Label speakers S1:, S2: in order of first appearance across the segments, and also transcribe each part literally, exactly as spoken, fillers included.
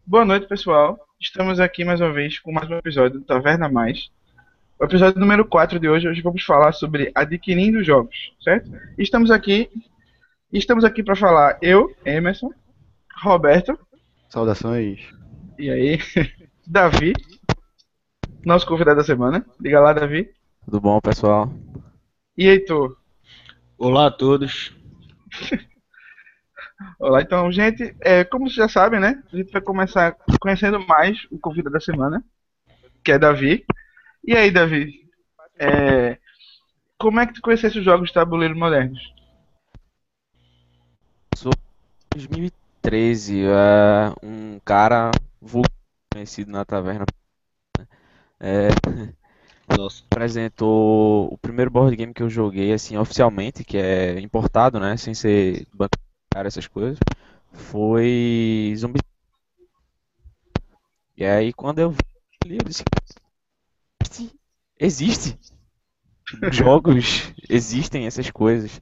S1: Boa noite, pessoal. Estamos aqui mais uma vez com mais um episódio do Taverna Mais. O episódio número quatro de hoje, hoje vamos falar sobre adquirindo jogos, certo? Estamos aqui, estamos aqui para falar eu, Emerson, Roberto,
S2: Saudações.
S1: e aí, Davi, nosso convidado da semana. Diga lá, Davi.
S3: Tudo bom, pessoal?
S1: E Heitor.
S4: Olá a todos.
S1: Olá, então, gente, é, como vocês já sabem, né? A gente vai começar conhecendo mais o convidado da semana, que é Davi. E aí, Davi, é, como é que tu conhecesse os jogos de tabuleiro modernos?
S3: Sou dois mil e treze, é, um cara vulgar conhecido na taverna é,
S4: Nossa.
S3: apresentou o primeiro board game que eu joguei assim oficialmente, que é importado, né, sem ser bancário, essas coisas, foi Zumbi. E aí quando eu vi, eu disse, existe jogos, existem essas coisas.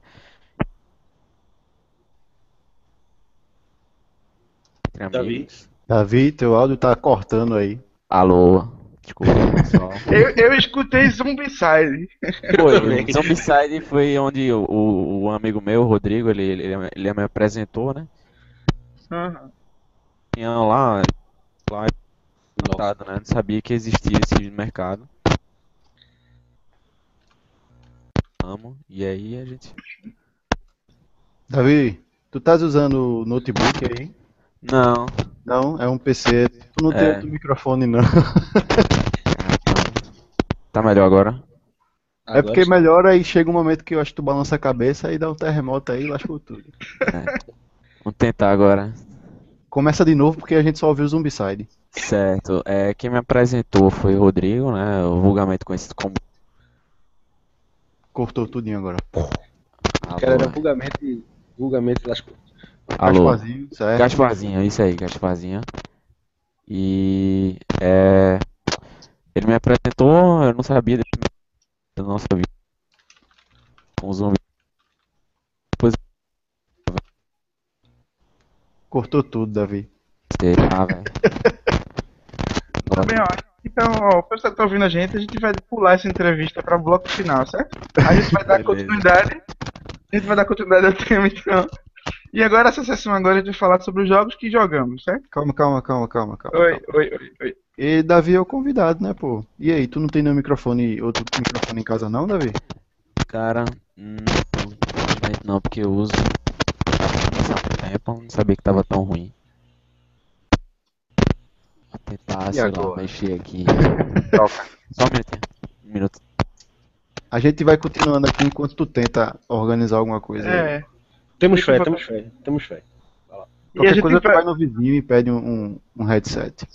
S3: Entre
S4: Davi?
S3: amigos.
S2: Davi, teu áudio tá cortando aí.
S3: Alô, desculpa, pessoal.
S1: Eu, eu escutei Zombicide.
S3: Foi,
S4: também.
S3: o Zombicide foi onde o, o, o amigo meu, o Rodrigo, ele, ele, ele me apresentou, né?
S1: Aham.
S3: Tinha lá, lá
S4: Nossa.
S3: notado, né? Não sabia que existia esse mercado. Amo. E aí a gente.
S2: Davi, tu estás usando o notebook aí?
S3: Não,
S2: Não, é um P C. Tu não tem
S3: É.
S2: outro microfone, não.
S3: tá melhor agora?
S2: É porque melhora e chega um momento que eu acho que tu balança a cabeça e dá um terremoto aí e lascou tudo.
S3: Vamos tentar agora.
S2: Começa de novo porque a gente só ouviu o Zombicide.
S3: Certo. É, quem me apresentou foi o Rodrigo, né? O vulgarmente conhecido como.
S2: Cortou tudinho agora.
S4: O cara era
S3: Alô.
S4: vulgarmente, vulgarmente das coisas.
S3: Alô.
S2: Gasparzinho, certo?
S3: Gasparzinho, isso aí, Gasparzinho. E é, ele me apresentou, eu não sabia, eu não sabia. Com os zumbi. Depois
S2: Cortou tudo, Davi.
S3: eu sei, ah, velho.
S1: Tá bem, ó. Então, ó, o pessoal que tá ouvindo a gente, a gente vai pular essa entrevista para o bloco final, certo? A gente vai dar
S3: Beleza.
S1: continuidade. A gente vai dar continuidade ao tema, então. E agora, essa sessão agora, a gente vai falar sobre os jogos que jogamos, certo?
S2: Calma, calma, calma, calma, calma.
S1: Oi,
S2: calma.
S1: oi, oi, oi.
S2: E Davi é o convidado, né, pô? E aí, tu não tem nenhum microfone, outro microfone em casa não, Davi?
S3: Cara, hum, infelizmente não, porque eu uso há muito tempo, não sabia que tava tão ruim. Vou tentar,
S2: E
S3: sei lá,
S2: agora?
S3: mexer aqui.
S1: Troca.
S3: Só um minutinho. Um minuto.
S2: A gente vai continuando aqui enquanto tu tenta organizar alguma coisa aí.
S1: É.
S4: Temos
S1: Deixa eu
S4: fé,
S1: botar-
S4: temos fé, temos fé.
S1: E a
S2: Qualquer
S1: gente
S2: coisa tu
S1: vai...
S2: vai no vizinho e pede um, um, um headset.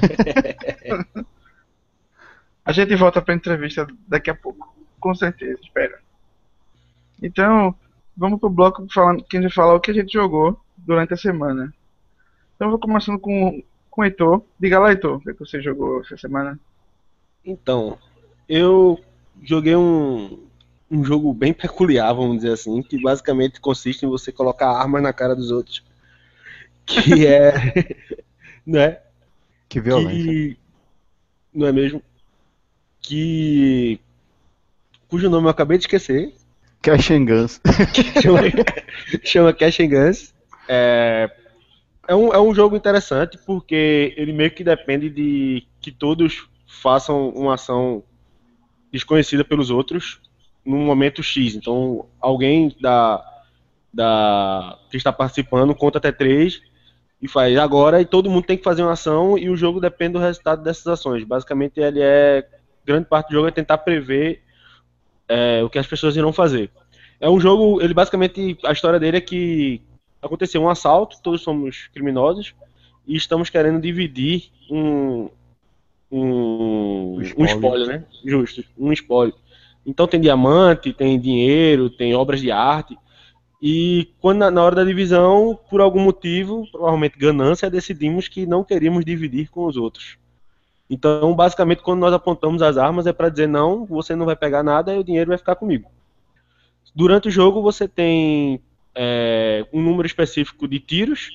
S1: A gente volta pra entrevista daqui a pouco. Com certeza, espera. Então, vamos pro bloco falando, que a gente vai falar o que a gente jogou durante a semana. Então, eu vou começando com, com o Heitor. Diga lá, Heitor, o que, é que você jogou essa semana?
S4: Então, eu joguei um, um jogo bem peculiar, vamos dizer assim, que basicamente consiste em você colocar armas na cara dos outros. Que é. Né?
S2: Que violência.
S4: Que. Não é mesmo? Que. Cujo nome eu acabei de esquecer.
S2: Cash and Guns.
S4: chama, chama Cash and Guns. É, é, um, é um jogo interessante porque ele meio que depende de que todos façam uma ação desconhecida pelos outros num momento X. Então, alguém da, da que está participando conta até três e faz agora, e todo mundo tem que fazer uma ação e o jogo depende do resultado dessas ações. Basicamente, ele é grande parte do jogo é tentar prever é, o que as pessoas irão fazer. É um jogo, ele basicamente, a história dele é que aconteceu um assalto, todos somos criminosos e estamos querendo dividir um um,
S2: Um
S4: um
S2: espólio.
S4: espólio, né? Justo, um espólio. Então tem diamante, tem dinheiro, tem obras de arte. E quando na, na hora da divisão, por algum motivo, provavelmente ganância, decidimos que não queríamos dividir com os outros. Então, basicamente, quando nós apontamos as armas, é para dizer não, você não vai pegar nada e o dinheiro vai ficar comigo. Durante o jogo, você tem é, um número específico de tiros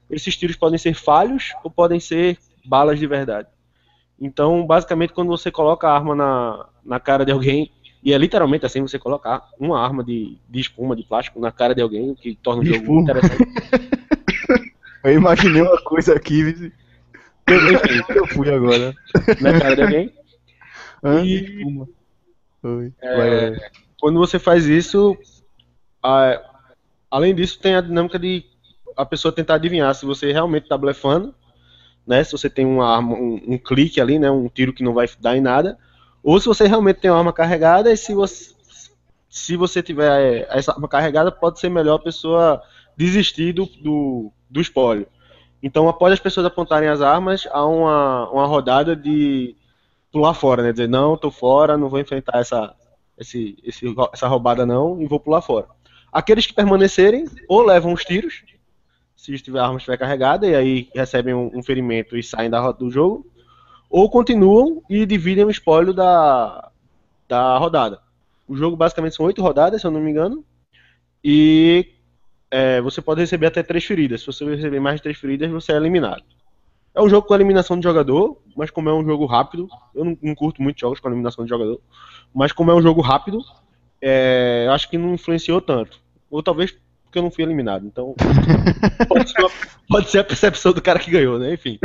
S4: esses tiros podem ser falhos ou podem ser balas de verdade. Então, basicamente, quando você coloca a arma na, na cara de alguém, e é literalmente assim, você colocar uma arma de, de espuma, de plástico, na cara de alguém, o que torna o
S2: De
S4: jogo
S2: espuma.
S4: interessante.
S2: Eu imaginei uma coisa aqui, viu?
S4: Enfim,
S2: eu fui agora.
S4: na cara de alguém.
S2: Hã?
S4: E-
S2: De espuma. Oi.
S4: É,
S2: Vai, vai.
S4: Quando você faz isso, a- além disso, tem a dinâmica de a pessoa tentar adivinhar se você realmente está blefando, né? Se você tem uma arma, um, um clique ali, né? Um tiro que não vai dar em nada, ou se você realmente tem uma arma carregada e se você se você tiver essa arma carregada, pode ser melhor a pessoa desistir do, do, do espólio. Então, após as pessoas apontarem as armas, há uma, uma rodada de pular fora, né? Dizer, não, tô fora, não vou enfrentar essa, esse, esse, essa roubada não e vou pular fora. Aqueles que permanecerem, ou levam os tiros, se estiver, a arma estiver carregada, e aí recebem um, um ferimento e saem da, do jogo, ou continuam e dividem o espólio da, da rodada. O jogo basicamente são oito rodadas, se eu não me engano, e é, você pode receber até três feridas. Se você receber mais de três feridas, você é eliminado. É um jogo com eliminação de jogador, mas como é um jogo rápido, eu não, não curto muito jogos com eliminação de jogador, mas como é um jogo rápido, é, eu acho que não influenciou tanto. Ou talvez porque eu não fui eliminado, então pode ser, uma- pode ser a percepção do cara que ganhou, né? Enfim.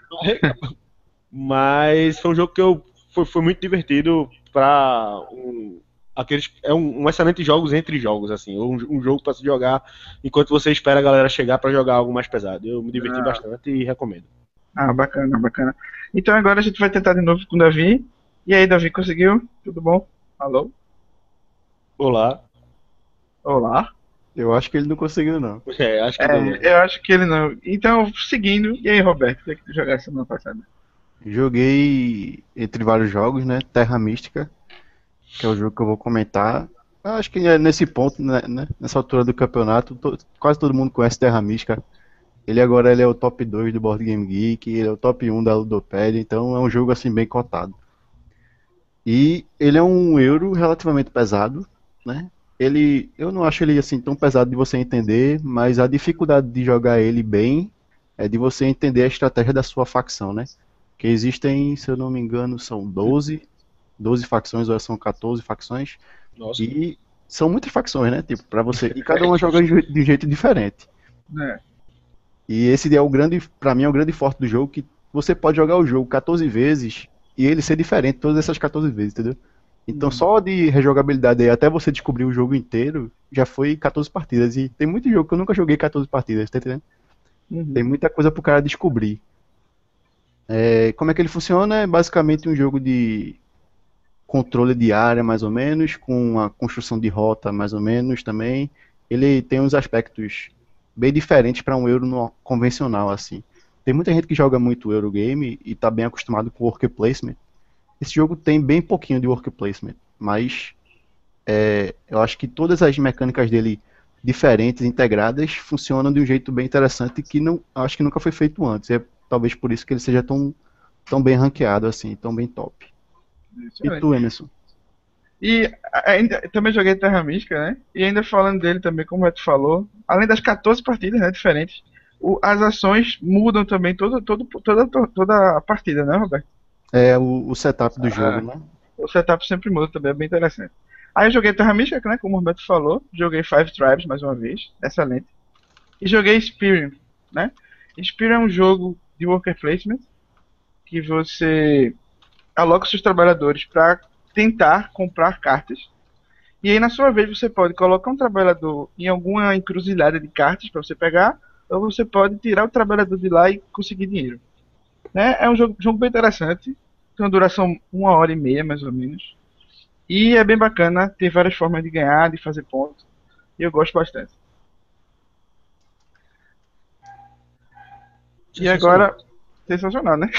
S4: Mas foi um jogo que eu foi, foi muito divertido para um, aqueles é um, um excelente jogos entre jogos assim, ou um, um jogo para se jogar enquanto você espera a galera chegar para jogar algo mais pesado. Eu me diverti
S1: Ah.
S4: bastante e recomendo.
S1: Ah, bacana, bacana. Então agora a gente vai tentar de novo com o Davi. E aí, Davi, conseguiu? Tudo bom? Alô?
S4: Olá.
S1: Olá?
S2: Eu acho que ele não conseguiu, não.
S4: É, acho que deu, né?
S1: É, eu acho que ele não. Então, seguindo. E aí, Roberto, o que é que tu jogaste semana passada?
S2: Joguei entre vários jogos, né? Terra Mística, que é o jogo que eu vou comentar. Eu acho que é nesse ponto, né, né, nessa altura do campeonato, to- quase todo mundo conhece Terra Mística. Ele agora ele é o top dois do Board Game Geek, ele é o top um da Ludopédia, então é um jogo assim bem cotado. E ele é um euro relativamente pesado, né? Ele, eu não acho ele assim tão pesado de você entender, mas a dificuldade de jogar ele bem é de você entender a estratégia da sua facção, né? Que existem, se eu não me engano, são doze, doze facções ou são quatorze facções.
S4: Nossa.
S2: E são muitas facções, né? Tipo, para você, e cada uma joga de de um jeito diferente.
S1: É.
S2: E esse é o grande, para mim é o grande forte do jogo, que você pode jogar o jogo quatorze vezes e ele ser diferente todas essas quatorze vezes, entendeu? Então só de rejogabilidade aí, até você descobrir o jogo inteiro, já foi quatorze partidas. E tem muito jogo que eu nunca joguei quatorze partidas, tá entendendo?
S1: Uhum.
S2: Tem muita coisa pro cara descobrir. É, como é que ele funciona? É basicamente um jogo de controle de área, mais ou menos, com a construção de rota, mais ou menos, também. Ele tem uns aspectos bem diferentes para um euro no- convencional, assim. Tem muita gente que joga muito Eurogame e está bem acostumado com worker placement. Esse jogo tem bem pouquinho de worker placement, mas é, eu acho que todas as mecânicas dele diferentes, integradas, funcionam de um jeito bem interessante que não, acho que nunca foi feito antes. É talvez por isso que ele seja tão, tão bem ranqueado assim, tão bem top. E
S1: Excelente.
S2: tu, Emerson?
S1: E ainda, eu também joguei Terra Mística, né? E ainda falando dele também, como o Beto falou, além das quatorze partidas, né, diferentes, o- as ações mudam também todo, todo, toda, toda a partida, né, Roberto?
S2: É o, o setup do
S1: Ah.
S2: jogo, né?
S1: O setup sempre muda também, é bem interessante. Aí eu joguei Terra Mística, né, como o Roberto falou, joguei Five Tribes mais uma vez, excelente. E joguei Spirium, né? Spirium é um jogo de worker placement que você aloca seus trabalhadores para tentar comprar cartas. E aí, na sua vez, você pode colocar um trabalhador em alguma encruzilhada de cartas para você pegar, ou você pode tirar o trabalhador de lá e conseguir dinheiro. Né? É um jogo, jogo bem interessante, tem uma duração uma hora e meia, mais ou menos. E é bem bacana, tem várias formas de ganhar, de fazer pontos. E eu gosto bastante. E agora, sensacional, né?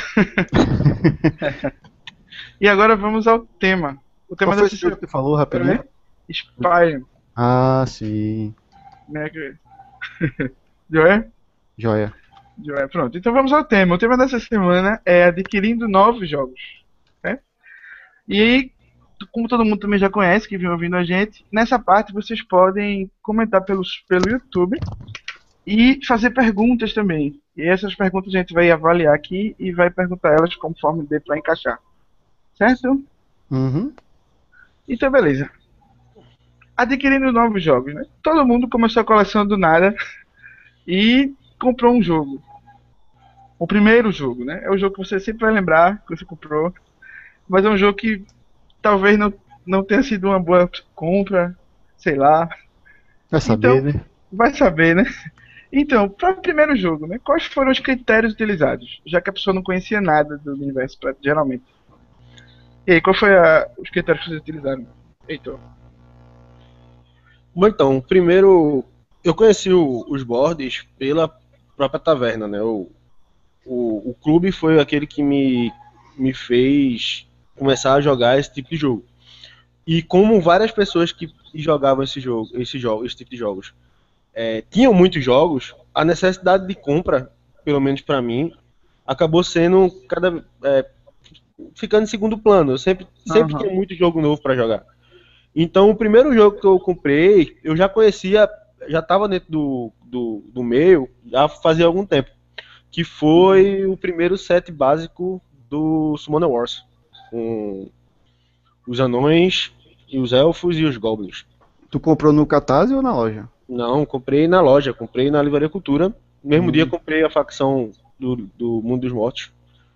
S1: E agora vamos ao tema. O tema
S2: Qual foi
S1: desse
S2: esse jogo que tu falou, rapidinho?
S1: Spyro.
S2: Ah, sim.
S1: Né? que- Joé?
S2: Joia.
S1: Joé, pronto. Então vamos ao tema. O tema dessa semana é adquirindo novos jogos. Né? E aí, como todo mundo também já conhece, que vem ouvindo a gente, nessa parte vocês podem comentar pelos, pelo YouTube e fazer perguntas também. E essas perguntas a gente vai avaliar aqui e vai perguntar elas conforme dê para encaixar. Certo?
S2: Uhum.
S1: Então, beleza. Adquirindo novos jogos, né? Todo mundo começou a coleção do nada e comprou um jogo. O primeiro jogo, né? É o jogo que você sempre vai lembrar que você comprou, mas é um jogo que talvez não, não tenha sido uma boa compra, sei lá.
S2: Vai saber,
S1: Então,
S2: né?
S1: vai saber, né? Então, para o primeiro jogo, né? Quais foram os critérios utilizados? Já que a pessoa não conhecia nada do universo, geralmente. E aí, qual foi a, os critérios que vocês utilizaram? Heitor.
S4: Bom, então, primeiro, eu conheci o- os boards pela própria taverna, né? O, o, o clube foi aquele que me, me fez começar a jogar esse tipo de jogo. E como várias pessoas que jogavam esse jogo, esse jogo, esse tipo de jogos, é, tinham muitos jogos, a necessidade de compra, pelo menos para mim, acabou sendo cada é, ficando em segundo plano. Eu sempre sempre
S1: Aham.
S4: tinha muito jogo novo para jogar. Então, o primeiro jogo que eu comprei, eu já conhecia, já estava dentro do, do, do meio, já fazia algum tempo, que foi o primeiro set básico do Summoner Wars, com os anões, e os elfos e os goblins.
S2: Tu comprou no Catarse ou na loja?
S4: Não, comprei na loja, comprei na Livraria Cultura. No mesmo dia
S2: Hum.
S4: comprei a facção do, do Mundo dos Mortos.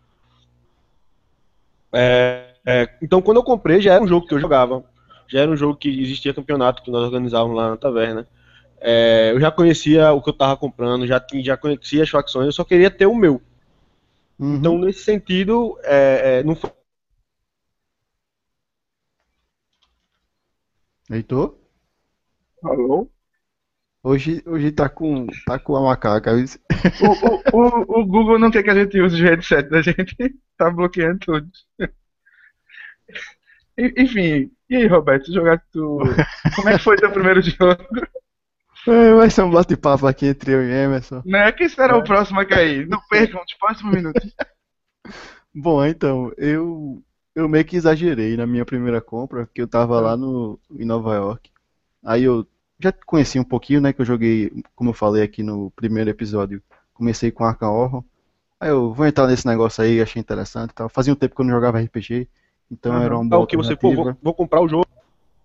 S4: É, é, então, quando eu comprei, já era um jogo que eu jogava. Já era um jogo que existia campeonato que nós organizávamos lá na taverna. É, eu já conhecia o que eu estava comprando, já, tinha, já conhecia as facções, eu só queria ter o meu. Então,
S2: Uhum.
S4: nesse sentido, é, é, não foi.
S2: Heitor?
S1: Alô?
S2: Hoje, hoje tá com, tá com a macaca. Viu?
S1: O, o, o, o Google não quer que a gente use os headsets da gente. Tá bloqueando tudo. E- Enfim, e aí, Roberto, jogar tu. Como é que foi teu primeiro jogo?
S2: É, vai ser um bate-papo aqui entre eu e Emerson.
S1: Né? Quem será o próximo a cair? Não percam os próximos minutos.
S2: Bom, então, eu, eu meio que exagerei na minha primeira compra, porque eu tava lá no, em Nova York. Aí eu já conheci um pouquinho, né, que eu joguei, como eu falei aqui no primeiro episódio, comecei com Arkham Horror. Aí eu vou entrar nesse negócio aí, achei interessante e tal. Fazia um tempo que eu não jogava R P G, então era
S1: Aham.
S2: uma
S4: Ah,
S2: boa
S4: o que você, pô, vou,
S2: alternativa.
S4: vou comprar o jogo.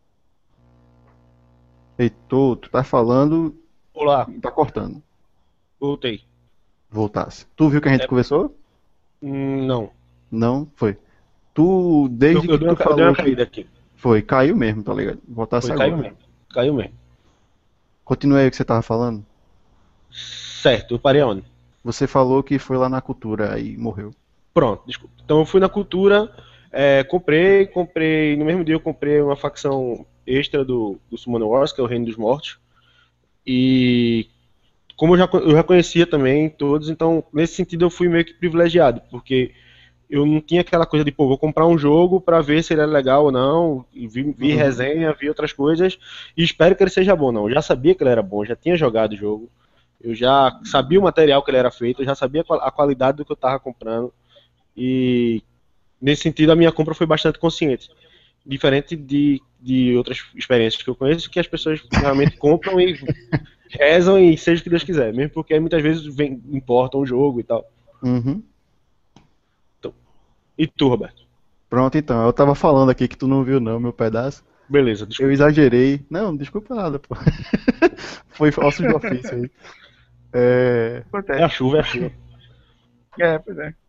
S2: Heitor, tu tá falando
S4: Olá,
S2: e tá cortando.
S4: voltei.
S2: Voltasse. Tu viu que a gente
S4: É,
S2: conversou?
S4: hum, não,
S2: Não? Foi. Tu,
S4: eu,
S2: desde
S4: eu
S2: que
S4: dei
S2: tu
S4: uma, ca- eu dei uma
S2: falou que
S4: caída aqui.
S2: foi, caiu mesmo, tá ligado? Voltasse
S4: Foi, caiu
S2: agora.
S4: mesmo. Caiu mesmo.
S2: Continue aí o que você tava falando.
S4: Certo, eu parei aonde?
S2: Você falou que foi lá na cultura e morreu.
S4: Pronto, desculpa. Então eu fui na cultura, é, comprei, comprei, no mesmo dia eu comprei uma facção extra do, do Summoner Wars, que é o Reino dos Mortos. E como eu já, co- eu já conhecia também todos, então nesse sentido eu fui meio que privilegiado, porque eu não tinha aquela coisa de, pô, vou comprar um jogo pra ver se ele é legal ou não, e vi, vi
S2: Uhum.
S4: resenha, vi outras coisas, e espero que ele seja bom. Não, eu já sabia que ele era bom, já tinha jogado o jogo, eu já sabia o material que ele era feito, eu já sabia qual- a qualidade do que eu tava comprando, e nesse sentido a minha compra foi bastante consciente. Diferente de, de outras experiências que eu conheço, que as pessoas realmente compram e rezam e seja o que Deus quiser, mesmo porque muitas vezes vem, importam o jogo e tal.
S2: Uhum.
S4: Então, e tu, Roberto?
S2: Pronto, então. Eu tava falando aqui que tu não viu não, meu pedaço.
S4: Beleza,
S2: Eu
S4: desculpa.
S2: exagerei. Não, desculpa nada, pô. Foi ossos de ofício aí. É...
S4: É a
S1: Acontece.
S4: chuva, é a chuva.
S1: É, pois é.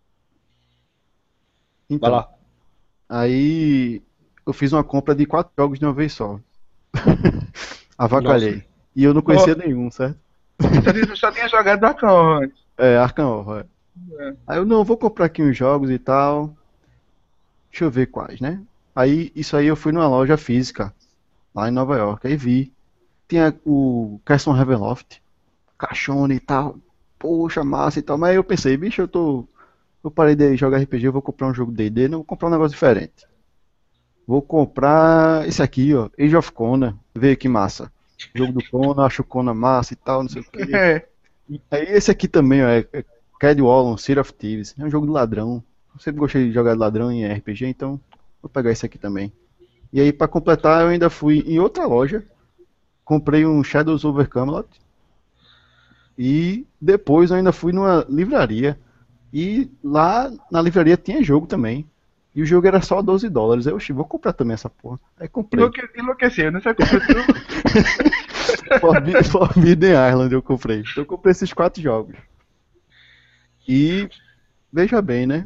S4: Vai
S2: Então,
S4: lá.
S2: aí eu fiz uma compra de quatro jogos de uma vez só.
S4: Nossa.
S2: Avacalhei. E eu não conhecia nenhum, certo?
S1: Só tinha, só tinha jogado Dark Horror antes.
S2: É, Arkham Horror. é.
S1: É.
S2: Aí eu, não, vou comprar aqui uns jogos e tal. Deixa eu ver quais, né? Aí, isso aí eu fui numa loja física, lá em Nova York. Aí vi. Tinha o Castle Ravenloft, caixona e tal. Poxa, massa e tal. Mas aí eu pensei, bicho, eu tô. Eu parei de jogar R P G, eu vou comprar um jogo D e D, não vou comprar um negócio diferente. Vou comprar esse aqui, ó, Age of Conan. Vê que massa. Jogo do Conan, acho o Conan massa e tal, não sei o quê.
S1: É.
S2: Aí esse aqui também, ó, é é Cadwallon, City of Thieves. É um jogo de ladrão. Eu sempre gostei de jogar de ladrão em R P G, então vou pegar esse aqui também. E aí, pra completar, eu ainda fui em outra loja. Comprei um Shadows over Camelot. E depois eu ainda fui numa livraria. E lá na livraria tinha jogo também. E o jogo era só doze dólares. Aí eu, "Oxi, vou comprar também essa porra." Aí comprei.
S1: Enlouque- Enlouqueceu, né? Você comprou tudo.
S2: Forbi- Forbidden Island eu comprei. Então eu comprei esses quatro jogos. E veja bem, né?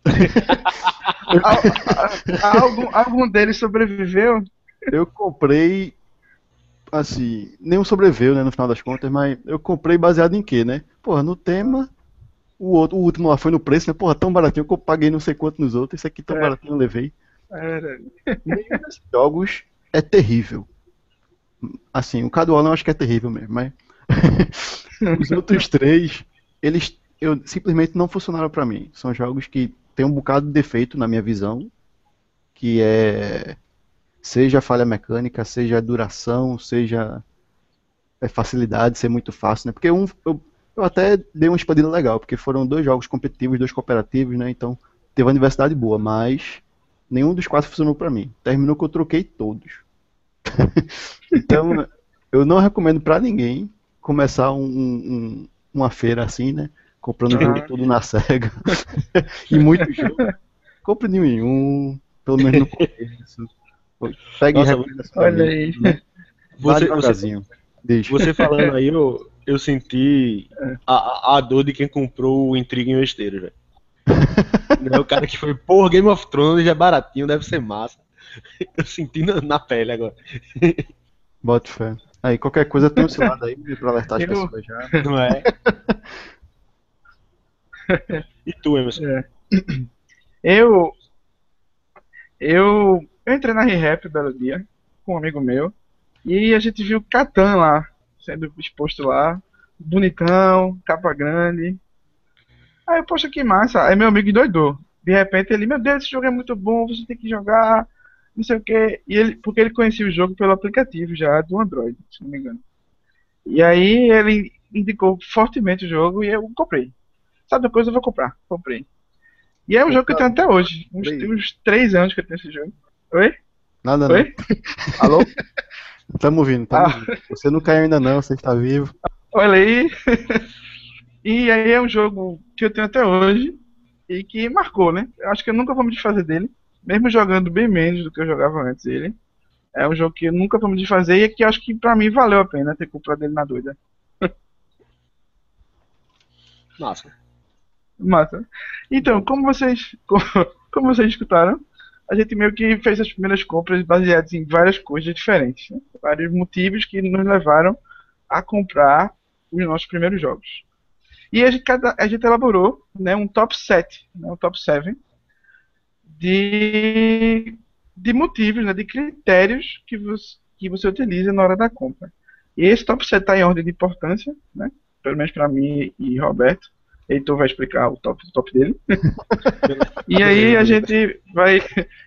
S1: Al- a- algum, algum deles sobreviveu?
S2: Eu comprei, assim, nenhum sobreviveu, né, no final das contas, mas eu comprei baseado em quê, né? Porra, no tema, o outro, o último lá foi no preço, né? Porra, tão baratinho que eu paguei não sei quanto nos outros, esse aqui tão
S1: É.
S2: baratinho eu levei.
S1: Era.
S2: Nenhum desses jogos é terrível. Assim, o Cadu Allen eu acho que é terrível mesmo, mas os outros três, eles eu, simplesmente não funcionaram pra mim. São jogos que tem um bocado de defeito na minha visão, que é seja falha mecânica, seja duração, seja é, facilidade, ser muito fácil, né? Porque um, eu, eu até dei uma expandida legal, porque foram dois jogos competitivos, dois cooperativos, né? Então teve uma diversidade boa, mas nenhum dos quatro funcionou pra mim. Terminou que eu troquei todos. Então eu não recomendo pra ninguém começar um, um- uma feira assim, né? Comprando o jogo
S1: Ah.
S2: todo na cega. E muito jogo. Compre nenhum, pelo menos no começo. Pegue
S4: Nossa,
S2: recomendações,
S1: olha aí.
S2: né? Vá
S4: Você, você,
S2: devagarzinho. Deixa.
S4: você falando aí, eu, eu senti a, a- a dor de quem comprou o Intriga em Esteiro, velho. Né, o cara que foi, porra, Game of Thrones é baratinho, deve ser massa. Eu senti na, na pele agora.
S2: Bota fé. Aí, qualquer coisa tem um seu lado aí pra alertar as
S1: Eu-
S2: pessoas já.
S4: Não é? E tu, Emerson?
S1: É. Eu, eu, eu entrei na ReHap belo dia com um amigo meu e a gente viu Catan lá, sendo exposto lá, bonitão, capa grande. Aí, poxa, que massa. Aí meu amigo endoidou. De repente ele, meu Deus, esse jogo é muito bom, você tem que jogar, não sei o quê. E ele, porque ele conhecia o jogo pelo aplicativo já do Android, se não me engano. E aí ele indicou fortemente o jogo e eu comprei. Sabe uma coisa, eu vou comprar. Comprei. E é um jogo que eu tenho até hoje. Uns,
S2: Comprei.
S1: tem uns três anos que eu tenho esse jogo. Oi?
S2: Nada não.
S1: Oi? Alô?
S2: Tamo ouvindo, tamo
S1: Ah.
S2: ouvindo. Você não caiu ainda não, você está vivo.
S1: Olha aí. E aí é um jogo que eu tenho até hoje e que marcou, né? Eu acho que eu nunca vou me desfazer dele, mesmo jogando bem menos do que eu jogava antes dele. É um jogo que eu nunca vou me desfazer e que eu acho que pra mim valeu a pena ter comprado ele na doida.
S4: Massa.
S1: Massa. Então, como vocês, como, como vocês escutaram, a gente meio que fez as primeiras compras baseadas em várias coisas diferentes, né? Vários motivos que nos levaram a comprar os nossos primeiros jogos. E a gente, cada- a gente elaborou, né, um top sete, né, um top sete de, de motivos, né, de critérios que você, que você utiliza na hora da compra. E esse top sete está em ordem de importância, né, pelo menos para mim e Roberto. Heitor vai explicar o top, o top dele. E aí a gente vai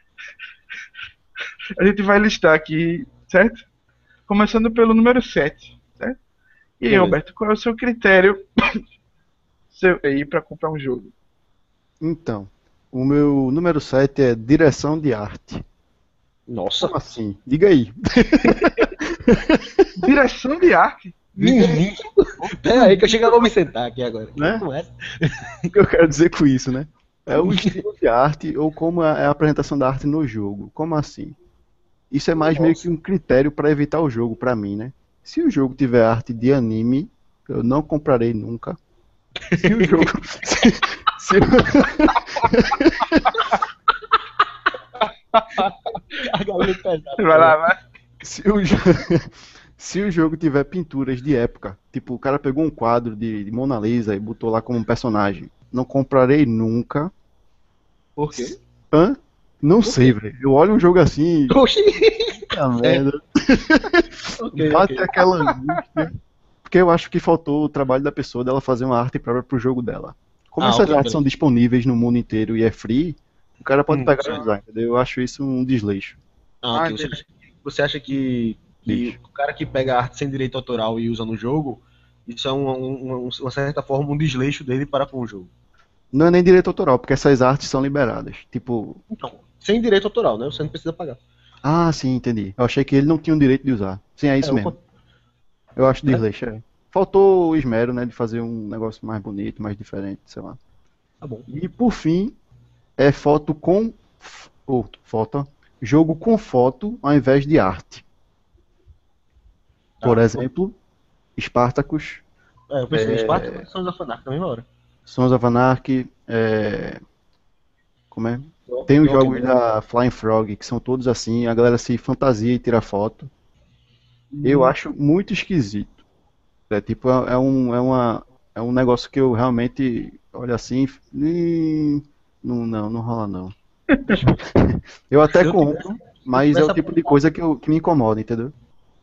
S1: a gente vai listar aqui, certo? Começando pelo número sete, certo? E aí,
S4: Beleza.
S1: Roberto, qual é o seu critério seu aí para comprar um jogo?
S2: Então, o meu número sete é direção de arte.
S4: Nossa.
S2: Como assim? Diga aí.
S1: Direção de arte?
S4: Menino. Pera aí que eu chego vou me sentar aqui agora.
S2: Né?
S4: Não é?
S2: O que eu quero dizer com isso, né? É o estilo de arte ou como é a apresentação da arte no jogo. Como assim? Isso é mais meio que um critério para evitar o jogo pra mim, né? Se o jogo tiver arte de anime, eu não comprarei nunca. Se o jogo. Se, se
S4: A galera pesada.
S1: Vai lá, vai.
S2: Se o, jo- se o jogo tiver pinturas de época, tipo, o cara pegou um quadro de, de Mona Lisa e botou lá como um personagem, não comprarei nunca.
S4: Por quê?
S2: Hã? Não sei, velho. Eu olho um jogo assim e.
S4: Oxi.
S2: Puta merda.
S4: Ok,
S2: Bate
S4: ok.
S2: aquela angústia. Porque eu acho que faltou o trabalho da pessoa dela fazer uma arte própria pro jogo dela. Como
S4: Ah,
S2: essas
S4: ok,
S2: artes são
S4: beleza.
S2: disponíveis no mundo inteiro e é free, o cara pode
S4: Hum,
S2: pegar
S4: sim.
S2: e usar, entendeu? Eu acho isso um desleixo.
S4: Ah, ok.
S1: Ah,
S4: Você
S1: entendi.
S4: acha, você acha que, que
S2: Bicho.
S4: o cara que pega arte sem direito autoral e usa no jogo, isso é uma, uma, uma certa forma um desleixo dele para com o jogo?
S2: Não é nem direito autoral, porque essas artes são liberadas. Tipo,
S4: Então, sem direito autoral, né? Você não precisa pagar.
S2: ah, sim, entendi. Eu achei que ele não tinha o direito de usar. Sim, é isso
S4: É, o
S2: mesmo.
S4: con-
S2: Eu acho
S4: É?
S2: desleixo, é. faltou o esmero, né, de fazer um negócio mais bonito, mais diferente, sei lá.
S4: Tá bom.
S2: E por fim, é foto com ou foto, jogo com foto ao invés de arte. Por
S4: Tá.
S2: exemplo, Spartacus,
S4: É, eu pensei,
S2: É.
S4: Spartacus e Sons of Anarchy na mesma hora.
S2: Sons of Anarchy, é, como é? Tem os
S4: Donkey
S2: jogos
S4: Kong.
S2: da Flying Frog, que são todos assim, a galera se fantasia e tira foto. Eu acho muito esquisito. É tipo, é, é um, é uma, é um negócio que eu realmente olho assim e não, não, não rola não. Eu até
S4: Se eu
S2: compro,
S4: tivesse-
S2: mas é
S4: tivesse
S2: o tipo de coisa que, eu, que me incomoda, entendeu?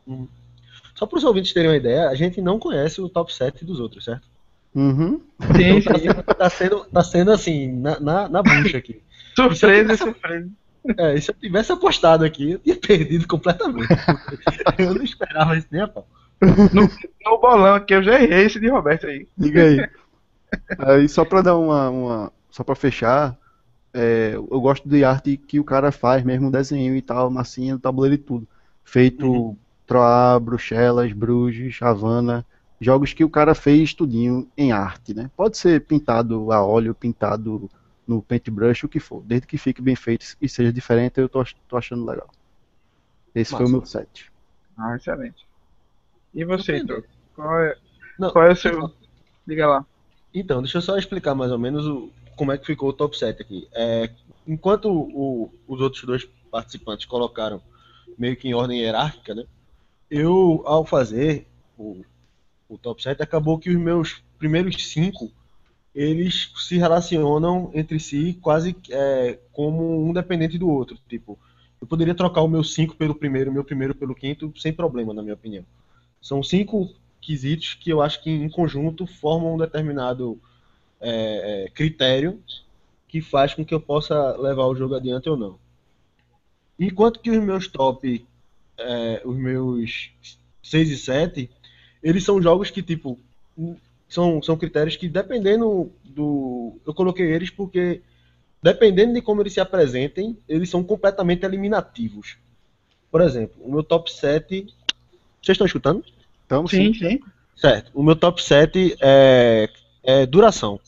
S4: Só para os ouvintes terem uma ideia, a gente não conhece o top sete dos outros, certo?
S2: Uhum.
S1: Sim,
S4: Então tá
S1: sim.
S4: sendo, tá sendo, tá sendo assim, na, na, na bucha aqui.
S1: Surpresa,
S4: tivesse-
S1: surpresa.
S4: É, e se eu tivesse apostado aqui, eu tinha perdido completamente. porque Eu não esperava isso nem a pau.
S1: No bolão aqui eu já errei esse de Roberto aí.
S2: Diga aí. Aí só pra dar uma, uma só pra fechar, é, eu gosto de arte que o cara faz mesmo, um desenho e tal, massinha, tabuleiro e tudo. Feito Troá, Bruxelas, Bruges, Havana, jogos que o cara fez tudinho em arte, né? Pode ser pintado a óleo, pintado no paintbrush, o que for, desde que fique bem feito e seja diferente, eu tô, ach- tô achando legal. Esse foi o
S4: Massa.
S2: meu set.
S1: Ah, excelente. E você,
S4: Surpreendeu.
S1: Heitor? Qual é,
S4: Não,
S1: qual é o seu. Diga lá.
S4: Então, deixa eu só explicar mais ou menos o, como é que ficou o top sete aqui. É, enquanto o- os outros dois participantes colocaram meio que em ordem hierárquica, né? Eu, ao fazer o, o top sete, acabou que os meus primeiros cinco, eles se relacionam entre si quase é, como um dependente do outro. Tipo, eu poderia trocar o meu cinco pelo primeiro, o meu primeiro pelo quinto, sem problema, na minha opinião. São cinco quesitos que eu acho que em conjunto formam um determinado é, é, critério que faz com que eu possa levar o jogo adiante ou não. Enquanto que os meus top, é, os meus seis e sete, eles são jogos que, tipo, são, são critérios que, dependendo do. Eu coloquei eles porque, dependendo de como eles se apresentem, eles são completamente eliminativos. Por exemplo, o meu top sete. Vocês estão escutando?
S2: Então,
S1: Sim,
S2: sim.
S1: sim.
S4: Certo. O meu top sete é, é duração.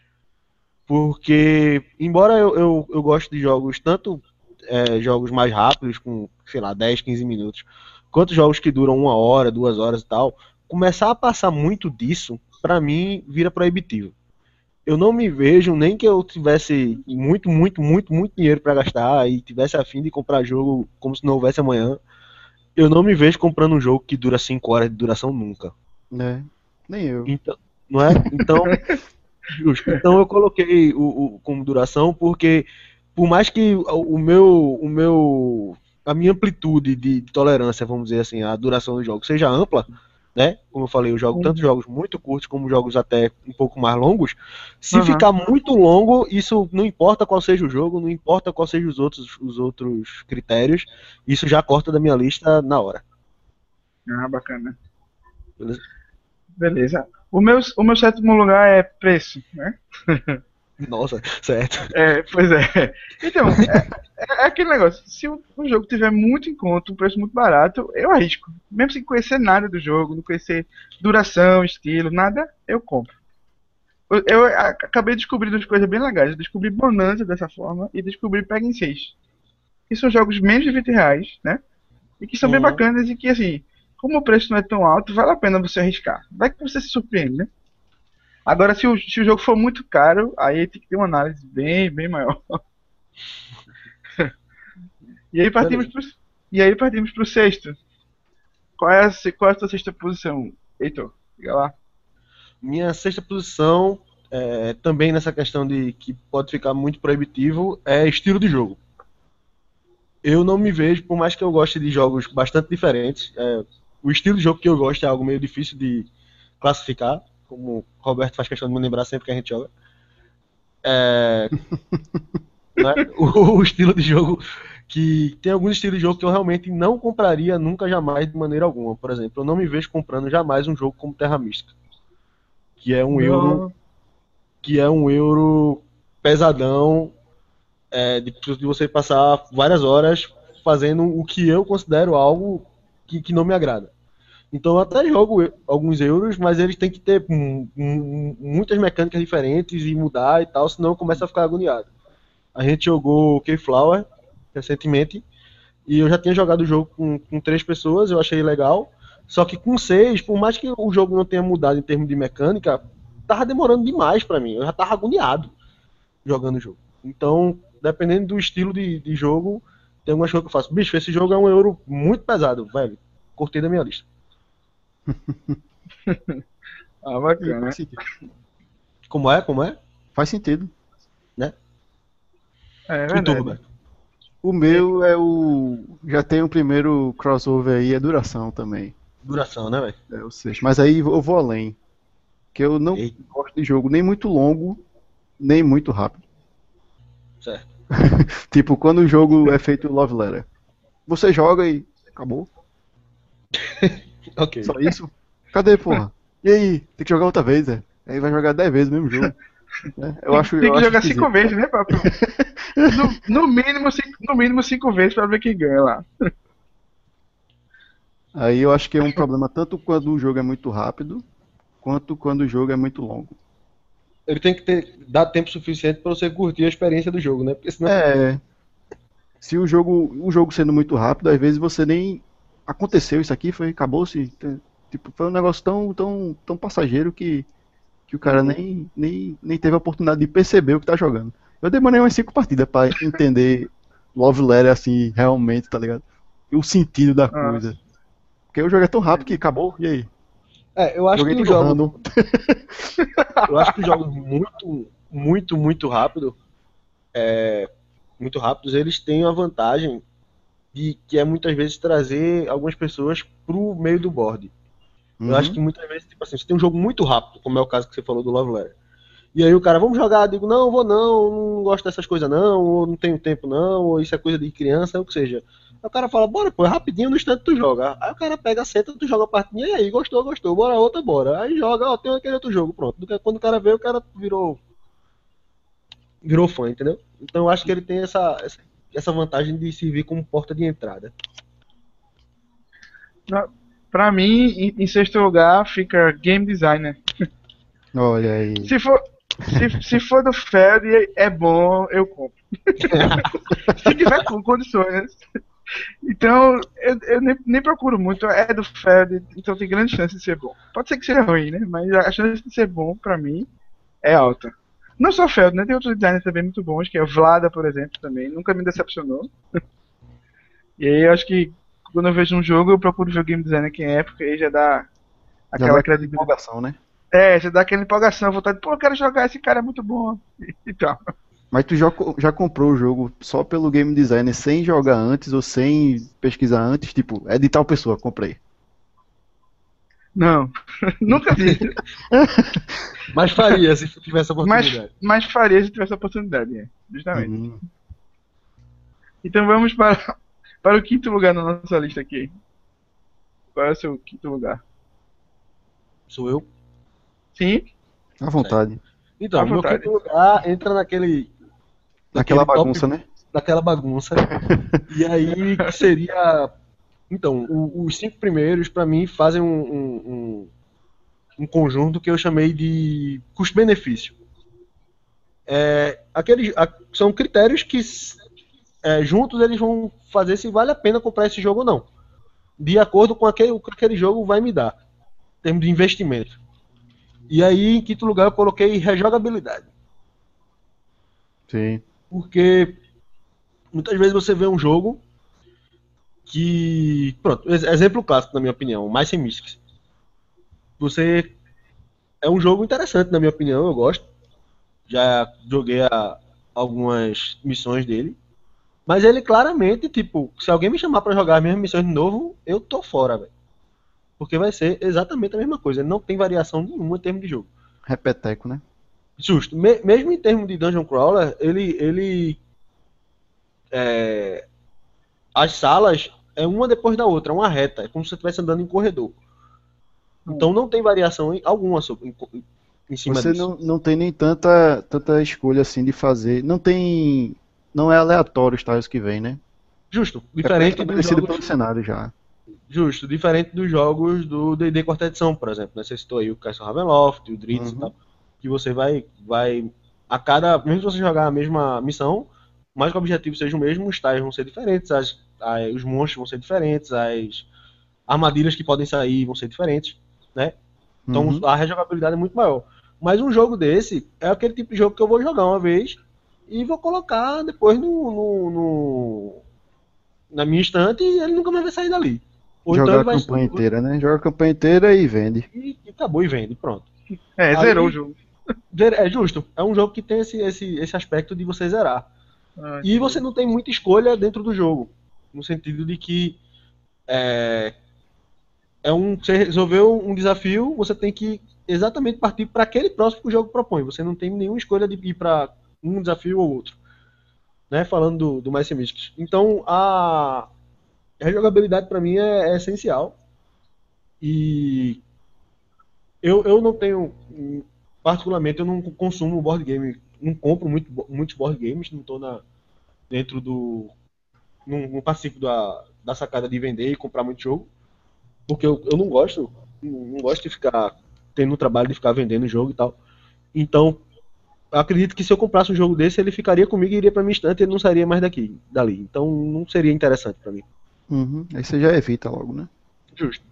S4: Porque, embora eu, eu, eu goste de jogos, tanto é, jogos mais rápidos, com, sei lá, dez, quinze minutos, quanto jogos que duram uma hora, duas horas e tal, começar a passar muito disso, pra mim, vira proibitivo. Eu não me vejo, nem que eu tivesse muito, muito, muito, muito dinheiro pra gastar e tivesse a fim de comprar jogo como se não houvesse amanhã, eu não me vejo comprando um jogo que dura cinco horas de duração nunca.
S2: É, nem eu.
S4: Então, não é? Então, justo. Então eu coloquei o, o como duração porque por mais que o, o meu o meu a minha amplitude de tolerância, vamos dizer assim, a duração do jogo seja ampla, né? Como eu falei, eu jogo tanto jogos muito curtos como jogos até um pouco mais longos. Se
S1: Uhum.
S4: ficar muito longo, isso não importa qual seja o jogo, não importa qual sejam os outros os outros critérios, isso já corta da minha lista na hora.
S1: Ah, bacana.
S4: Beleza?
S1: Beleza. O meu, o meu sétimo lugar é preço, né?
S4: Nossa, certo.
S1: É, pois é. Então, é, é aquele negócio. Se o, o jogo tiver muito em conta, um preço muito barato, eu arrisco. Mesmo sem conhecer nada do jogo, não conhecer duração, estilo, nada, eu compro. Eu, eu a- acabei descobrindo umas coisas bem legais. Eu descobri Bonanza dessa forma e descobri Pega em seis. Que são jogos menos de vinte reais, né? E que são bem
S4: Uhum.
S1: bacanas e que, assim, como o preço não é tão alto, vale a pena você arriscar. Vai que você se surpreende, né? Agora, se o, se o jogo for muito caro, aí tem que ter uma análise bem, bem maior. E aí partimos pro, e aí partimos pro sexto. Qual é, a, se- qual é a sua sexta posição, Heitor? Diga lá.
S4: Minha sexta posição, é, também nessa questão de que pode ficar muito proibitivo, é estilo de jogo. Eu não me vejo, por mais que eu goste de jogos bastante diferentes, é, o estilo de jogo que eu gosto é algo meio difícil de classificar, como o Roberto faz questão de me lembrar sempre que a gente joga. É, né? o, o estilo de jogo que tem alguns estilos de jogo que eu realmente não compraria nunca jamais de maneira alguma. Por exemplo, eu não me vejo comprando jamais um jogo como Terra Mística, que é um euro que é um euro pesadão, é, de, de você passar várias horas fazendo o que eu considero algo que, que não me agrada. Então eu até jogo e- alguns euros, mas eles têm que ter hum, hum, muitas mecânicas diferentes e mudar e tal, senão começa a ficar agoniado. A gente jogou Keyflower recentemente e eu já tinha jogado o jogo com, com três pessoas, eu achei legal. Só que com seis, por mais que o jogo não tenha mudado em termos de mecânica, tava demorando demais pra mim. Eu já tava agoniado jogando o jogo. Então, dependendo do estilo de, de jogo, tem algumas coisas que eu faço. Bicho, esse jogo é um euro muito pesado, velho. Cortei da minha lista.
S1: Ah,
S2: E
S1: bacana.
S2: faz sentido.
S4: Como é? Como é?
S2: Faz sentido.
S4: Né?
S1: É
S4: E tu,
S1: verdade.
S4: Roberto?
S2: O meu é o. Já tem o primeiro crossover aí, é duração também.
S4: Duração, né, velho?
S2: É o sexto. Mas aí eu vou além. Que eu não
S4: Eita.
S2: gosto de jogo nem muito longo, nem muito rápido.
S4: Certo.
S2: Tipo, quando o jogo é feito love letter. Você joga e acabou.
S4: Ok.
S2: Só isso? Cadê, porra? E aí? Tem que jogar outra vez, é? Aí vai jogar dez vezes o mesmo jogo. né? Eu acho,
S1: Tem
S2: eu
S1: que
S2: acho
S1: jogar
S2: esquisito.
S1: cinco vezes, né, papo? No, no mínimo, cinco, no mínimo cinco vezes pra ver quem ganha lá.
S2: Aí eu acho que é um problema tanto quando o jogo é muito rápido, quanto quando o jogo é muito longo.
S4: Ele tem que ter, dar tempo suficiente pra você curtir a experiência do jogo, né? Porque senão.
S2: É, se o jogo, o jogo sendo muito rápido, às vezes você nem aconteceu isso aqui, foi, acabou-se, tipo, foi um negócio tão, tão, tão passageiro que, que o cara nem, nem, nem teve a oportunidade de perceber o que tá jogando. Eu demorei umas cinco partidas pra entender Love Letter assim, realmente, tá ligado? E o sentido da
S1: Ah,
S2: coisa. Porque o jogo é tão rápido que acabou, e aí?
S4: É, eu acho
S2: Joguei
S4: que os
S2: tudo
S4: jogos.
S2: random.
S4: Eu acho que os jogos muito, muito, muito rápido, muito rápidos, eles têm a vantagem de que é muitas vezes trazer algumas pessoas pro meio do board. Eu acho
S2: Uhum.
S4: que muitas vezes, tipo assim, você tem um jogo muito rápido, como é o caso que você falou do Love Letter. E aí o cara, vamos jogar, eu digo, não, vou não, não gosto dessas coisas não, ou não tenho tempo não, ou isso é coisa de criança, ou o que seja. Aí o cara fala, bora, pô, rapidinho no instante tu joga. Aí o cara pega, senta, tu joga a partidinha, e aí, gostou, gostou, bora outra, bora. Aí joga, ó, tem aquele outro jogo, pronto. Quando o cara vê, o cara virou, virou fã, entendeu? Então eu acho que ele tem essa, essa, essa vantagem de servir como porta de entrada.
S1: na- pra mim, em, em sexto lugar, fica Game Designer.
S2: Olha aí.
S1: Se for, se, se for do Feld e é bom, eu compro. Se tiver com condições, né? Então, eu, eu nem, nem procuro muito. É do Feld, então tem grande chance de ser bom. Pode ser que seja ruim, né? Mas a chance de ser bom, pra mim, é alta. Não só Feld, né? Tem outros designers também muito bons, que é o Vlada, por exemplo, também. Nunca me decepcionou. E aí eu acho que quando eu vejo um jogo, eu procuro ver o game designer quem é, porque aí já dá
S2: Já dá
S1: aquela
S2: aquela
S1: credibilidade.
S2: empolgação, né?
S1: É, já dá aquela empolgação, vontade, pô, eu quero jogar, esse cara é muito bom. E tal.
S2: Mas tu já, co- já comprou o jogo só pelo game designer, sem jogar antes ou sem pesquisar antes? Tipo, é de tal pessoa, comprei.
S1: Não, nunca vi.
S4: Mas faria se tivesse a
S1: Mas,
S4: oportunidade.
S1: mas faria se tivesse a oportunidade, é, justamente.
S2: Uhum.
S1: Então vamos para, para o quinto lugar na nossa lista aqui. Qual é o seu quinto lugar?
S4: Sou eu.
S1: Sim,
S2: À vontade.
S4: Então,
S1: À
S4: meu
S1: vontade.
S4: quinto lugar entra naquele.
S2: Naquela
S4: naquele top-
S2: bagunça, né?
S4: Naquela bagunça. E aí que seria. Então, o- os cinco primeiros, pra mim, fazem um, um, um- um conjunto que eu chamei de custo-benefício. É, aqueles, a- são critérios que, é, juntos, eles vão fazer se vale a pena comprar esse jogo ou não. De acordo com aquele, o que aquele jogo vai me dar, em termos de investimento. E aí, em quinto lugar, eu coloquei rejogabilidade.
S2: Sim.
S4: Porque muitas vezes você vê um jogo que. Pronto, ex- exemplo clássico, na minha opinião, o Mice and Mystics. Você. É um jogo interessante, na minha opinião, eu gosto. Já joguei a- algumas missões dele. Mas ele claramente, tipo, se alguém me chamar pra jogar as mesmas missões de novo, eu tô fora, velho. Porque vai ser exatamente a mesma coisa. Ele não tem variação nenhuma em termos de jogo.
S2: Repeteco, né?
S4: Justo. Me- mesmo em termos de Dungeon Crawler, ele. ele é, as salas é uma depois da outra, é uma reta. É como se você estivesse andando em corredor. Então não tem variação em- alguma sobre, em, em cima
S2: Você
S4: disso.
S2: não, não tem nem tanta, tanta escolha assim de fazer. Não tem. Não é aleatório os tiles que vem, né?
S4: Justo.
S2: É
S4: Diferente dos
S2: estabelecido
S4: jogos,
S2: pelo cenário já.
S4: Justo, diferente dos jogos do D e D quarta edição, por exemplo, né? Você citou aí o Castle Ravenloft, o Dritz e
S2: Uhum.
S4: tal, que você vai, vai a cada, mesmo que você jogar a mesma missão, mais que o objetivo seja o mesmo, os tais vão ser diferentes, as, as- os monstros vão ser diferentes, as armadilhas que podem sair vão ser diferentes, né? Então
S2: Uhum.
S4: a rejogabilidade é muito maior. Mas um jogo desse é aquele tipo de jogo que eu vou jogar uma vez e vou colocar depois no, no- no- na minha estante e ele nunca mais vai sair dali. Ou então
S2: Jogar
S4: ele
S2: a
S4: vai.
S2: campanha inteira, né? Joga a campanha inteira e vende.
S4: E, e acabou e vende, pronto.
S1: É, zerou o
S4: Aí
S1: jogo.
S4: é justo. É um jogo que tem esse, esse, esse aspecto de você zerar.
S1: Ah,
S4: E
S1: entendi.
S4: você não tem muita escolha dentro do jogo. No sentido de que é, é um, você resolveu um desafio, você tem que exatamente partir para aquele próximo que o jogo propõe. Você não tem nenhuma escolha de ir para um desafio ou outro. Né? Falando do, do Mice Mystics. Então a, a rejogabilidade para mim é, é essencial. E eu, eu não tenho, particularmente, eu não consumo board game, não compro muito, muitos board games, não estou na, dentro do. Não, não participo da, da sacada de vender e comprar muito jogo, porque eu, eu não gosto, não, não gosto de ficar tendo o trabalho de ficar vendendo jogo e tal. Então, eu acredito que se eu comprasse um jogo desse, ele ficaria comigo e iria para minha estante e ele não sairia mais daqui, dali. Então, não seria interessante para mim.
S2: Uhum. Aí você já evita logo, né?
S4: Justo.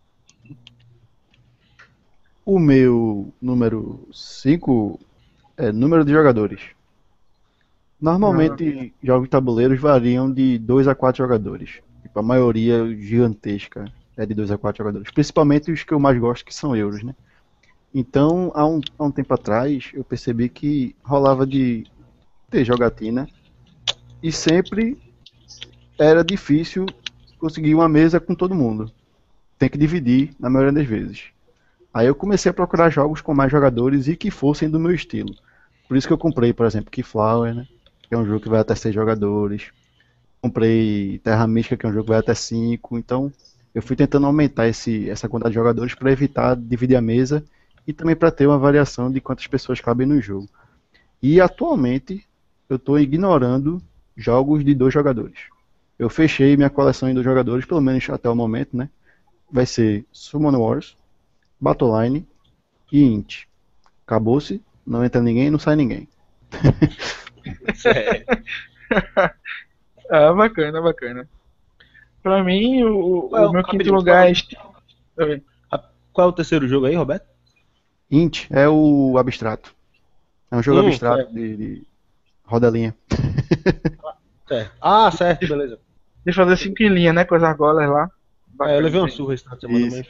S2: O meu número cinco é número de jogadores.
S1: Ah,
S2: Normalmente, jogos de tabuleiros variam de dois a quatro jogadores. Tipo, a maioria gigantesca é de dois a quatro jogadores. Principalmente os que eu mais gosto, que são euros, né? Então, há um, há um tempo atrás, eu percebi que rolava de ter jogatina e sempre era difícil conseguir uma mesa com todo mundo. Tem que dividir na maioria das vezes. Aí eu comecei a procurar jogos com mais jogadores e que fossem do meu estilo. Por isso que eu comprei, por exemplo, Keyflower, né? Que é um jogo que vai até seis jogadores. Comprei Terra Mística, que é um jogo que vai até cinco. Então, eu fui tentando aumentar esse, essa quantidade de jogadores para evitar dividir a mesa e também para ter uma variação de quantas pessoas cabem no jogo. E atualmente, eu estou ignorando jogos de dois jogadores. Eu fechei minha coleção em dois jogadores, pelo menos até o momento, né? Vai ser Summon Wars, Battleline e Int. Acabou-se, não entra ninguém, não sai ninguém.
S4: É.
S1: ah, bacana, bacana. Pra mim,
S4: Qual é
S1: o, o
S4: o,
S1: meu quinto
S4: rapidinho, qual é
S1: lugar
S4: o,
S1: é. Esti- Oi.
S4: qual é o terceiro jogo aí, Roberto?
S2: Int é o abstrato. É um jogo
S4: Hum,
S2: abstrato
S4: certo,
S2: de, de rodelinha.
S4: certo. Ah, certo, beleza.
S1: De fazer cinco em linha, né? Com as argolas lá.
S4: É, eu
S1: Bacana
S4: levei uma
S1: também.
S4: surra esse final de semana,
S2: Isso.
S4: mas.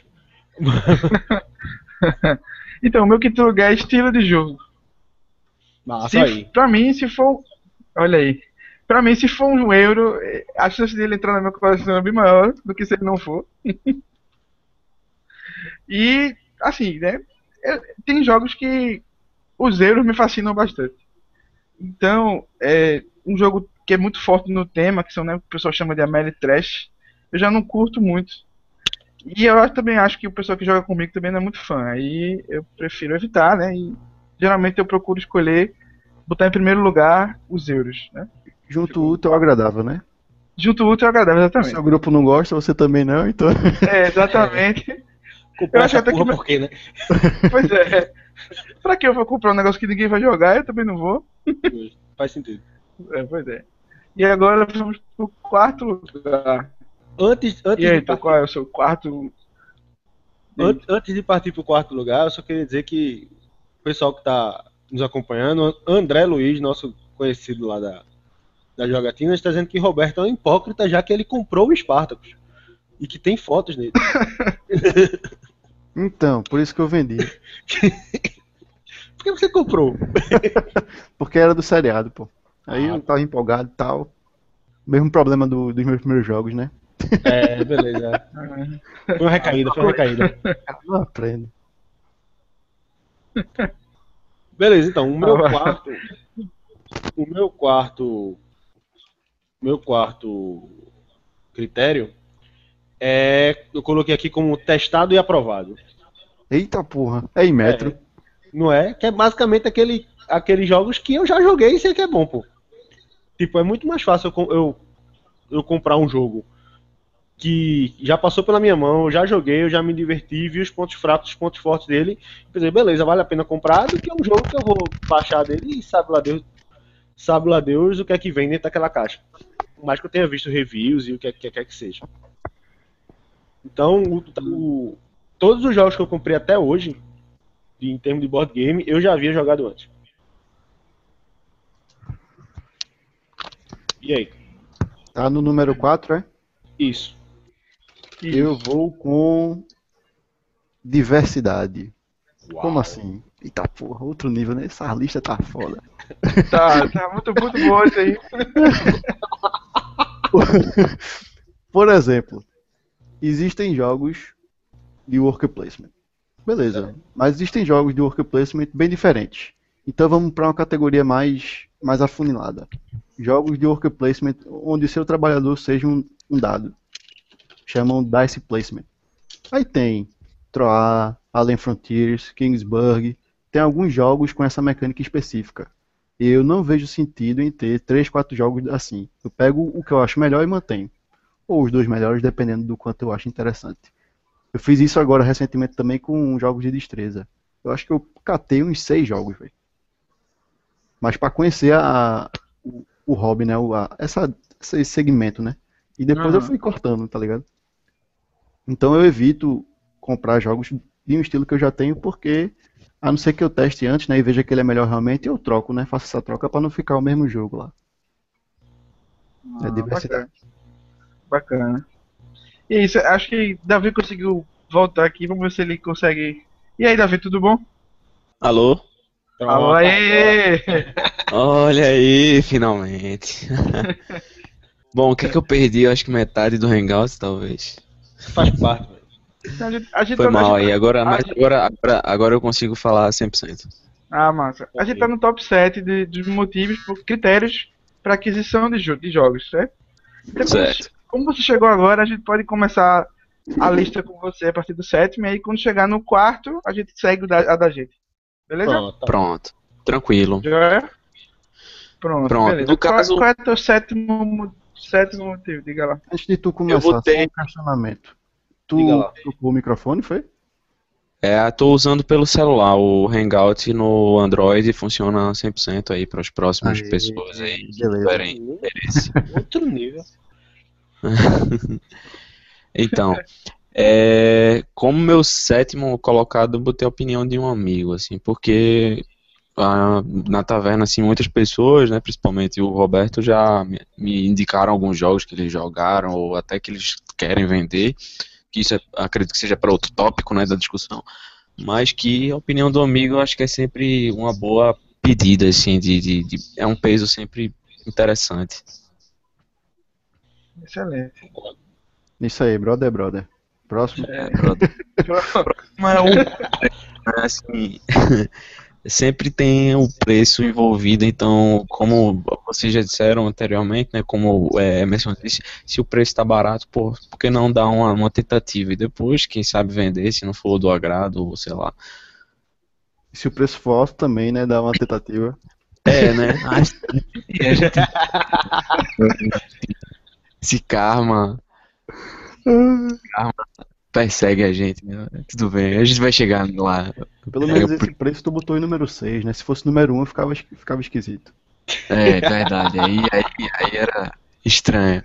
S1: Então, o meu quinto lugar é estilo de jogo.
S4: Massa
S1: Se,
S4: aí.
S1: pra mim, se for. Olha aí. Pra mim, se for um euro, eh, a chance dele entrar na minha coleção é bem maior do que se ele não for. E, assim, né? é- Tem jogos que os euros me fascinam bastante. Então, é um jogo que é muito forte no tema, que são, né, o que o pessoal chama de Ameritrash. Eu já não curto muito. E eu também acho que o pessoal que joga comigo também não é muito fã. Aí eu prefiro evitar, né? E geralmente eu procuro escolher botar em primeiro lugar os euros, né?
S2: Junto
S1: Tipo,
S2: útil ao agradável, né?
S1: junto útil ao agradável,
S2: O seu
S1: exatamente.
S2: grupo não gosta, você também não, então.
S1: É,
S4: É,
S1: exatamente. Eu
S4: comprar
S1: acho
S4: essa
S1: até que.
S4: porra por quê, né?
S1: Pois é. Pra que eu vou comprar um negócio que ninguém vai jogar? Eu também não vou.
S4: Faz sentido.
S1: É, pois é. E agora vamos pro quarto lugar.
S4: Antes,
S1: E
S4: antes,
S1: aí,
S4: de
S1: então, qual
S4: partir,
S1: é o seu quarto?
S4: an- antes de partir pro quarto lugar, eu só queria dizer que o pessoal que tá nos acompanhando, André Luiz, nosso conhecido lá da, da jogatina, está dizendo que Roberto é um hipócrita, já que ele comprou o Spartacus. E que tem fotos nele.
S2: Então, por isso que eu vendi.
S4: Por que você comprou?
S2: Porque era do seriado, pô. Aí
S4: Ah,
S2: eu tava empolgado e tal. Mesmo problema do- dos meus primeiros jogos, né?
S4: é, beleza. Foi uma recaída, foi uma recaída.
S2: Não aprendo.
S4: Beleza, então, o
S1: Ah,
S4: meu
S1: vai.
S4: quarto. O meu quarto. Meu quarto critério é. Eu coloquei aqui como testado e aprovado.
S2: Eita porra, é em metro.
S4: É, não é? Que é basicamente aquele, aqueles jogos que eu já joguei e sei que é bom, pô. Tipo, é muito mais fácil eu, com- eu, eu comprar um jogo que já passou pela minha mão, eu já joguei, eu já me diverti, vi os pontos fracos, os pontos fortes dele, e pensei, beleza, vale a pena comprar, do que é um jogo que eu vou baixar dele e sabe lá Deus, sabe lá Deus o que é que vem dentro daquela caixa. Por mais que eu tenha visto reviews e o que quer que, que seja. Então, o, o, todos os jogos que eu comprei até hoje, em termos de board game, eu já havia jogado antes. E aí?
S2: Tá no número quatro, é?
S4: Isso.
S2: Eu vou com diversidade.
S4: Uau.
S2: Como assim? Eita porra, outro nível, né? Essa lista tá foda.
S1: Tá, tá muito, muito bom isso aí.
S2: Por exemplo, existem jogos de worker placement. Beleza, mas existem jogos de worker placement bem diferentes. Então vamos para uma categoria mais, mais afunilada. Jogos de worker placement onde o seu trabalhador seja um, um dado. Chamam Dice Placement. Aí tem Troar, Alien Frontiers, Kingsburg. Tem alguns jogos com essa mecânica específica. E eu não vejo sentido em ter três, quatro jogos assim. Eu pego o que eu acho melhor e mantenho. Ou os dois melhores, dependendo do quanto eu acho interessante. Eu fiz isso agora recentemente também com jogos de destreza. Eu acho que eu catei uns seis jogos, velho. Mas para conhecer a, o, o hobby, né? O, a, essa, esse segmento, né? E depois
S1: Uhum.
S2: eu fui cortando, tá ligado? Então eu evito comprar jogos de um estilo que eu já tenho, porque a não ser que eu teste antes, né? E veja que ele é melhor realmente, eu troco, né? Faço essa troca para não ficar o mesmo jogo lá. É
S1: Ah,
S2: diversidade.
S1: bacana. Bacana. E é isso, acho que Davi conseguiu voltar aqui. Vamos ver se ele consegue. E aí, Davi, tudo bom?
S3: Alô?
S1: Alô, aê!
S3: Olha aí, finalmente. Bom, o que é que eu perdi? Eu acho que metade do Hangout, talvez.
S4: Faz parte, velho.
S1: A gente, a gente
S3: Foi
S1: tá, a
S3: mal
S1: gente
S3: aí,
S1: tá-
S3: agora,
S1: a
S3: mas
S1: gente-
S3: agora, agora, agora eu consigo falar cem por cento.
S1: Ah, massa. A gente tá no top sete de, de motivos, por critérios para aquisição de, jo- de jogos, certo? Então, como,
S3: Certo.
S1: você- como você chegou agora, a gente pode começar a lista com você a partir do sétimo, e aí quando chegar no quarto, a gente segue o da- a da gente. Beleza?
S4: Pronto. Tá.
S3: Pronto. Tranquilo.
S1: Já é? Pronto,
S3: Pronto,
S1: beleza.
S3: no
S1: Qual,
S3: caso-
S1: qual é o teu sétimo, mo- sétimo motivo? Diga lá.
S2: Antes de tu
S3: Eu
S2: começar,
S3: vou
S2: só
S3: ter-
S2: um questionamento. Tu
S4: Diga lá.
S2: trocou o microfone, foi?
S3: É, tô usando pelo celular. O Hangout no Android funciona cem por cento aí para as próximas
S2: Aê,
S3: pessoas aí que
S2: beleza.
S3: tiverem interesse.
S4: Outro nível.
S3: Então, é, como meu sétimo colocado, eu botei a opinião de um amigo, assim, porque ah, na taverna, assim, muitas pessoas, né, principalmente o Roberto, já me, me indicaram alguns jogos que eles jogaram ou até que eles querem vender, que isso é, acredito que seja para outro tópico, né, da discussão, mas que a opinião do amigo eu acho que é sempre uma boa pedida, assim, de, de, de- é um peso sempre interessante.
S1: Excelente.
S2: Isso aí, brother, brother. Próximo.
S3: É, brother. Mas o assim, sempre tem o preço envolvido, então, como vocês já disseram anteriormente, né, como é, Emerson disse, se o preço está barato, pô, por que não dar uma, uma tentativa e depois, quem sabe vender, se não for do agrado, ou sei lá.
S2: Se o preço for alto também, né? Dá uma tentativa.
S3: É, né? E a gente... Esse karma, karma persegue a gente, né? Tudo bem, a gente vai chegar lá.
S2: Pelo menos esse preço tu botou em número seis, né? Se fosse número um, ficava, ficava esquisito.
S3: É, verdade, aí, aí, aí era estranho.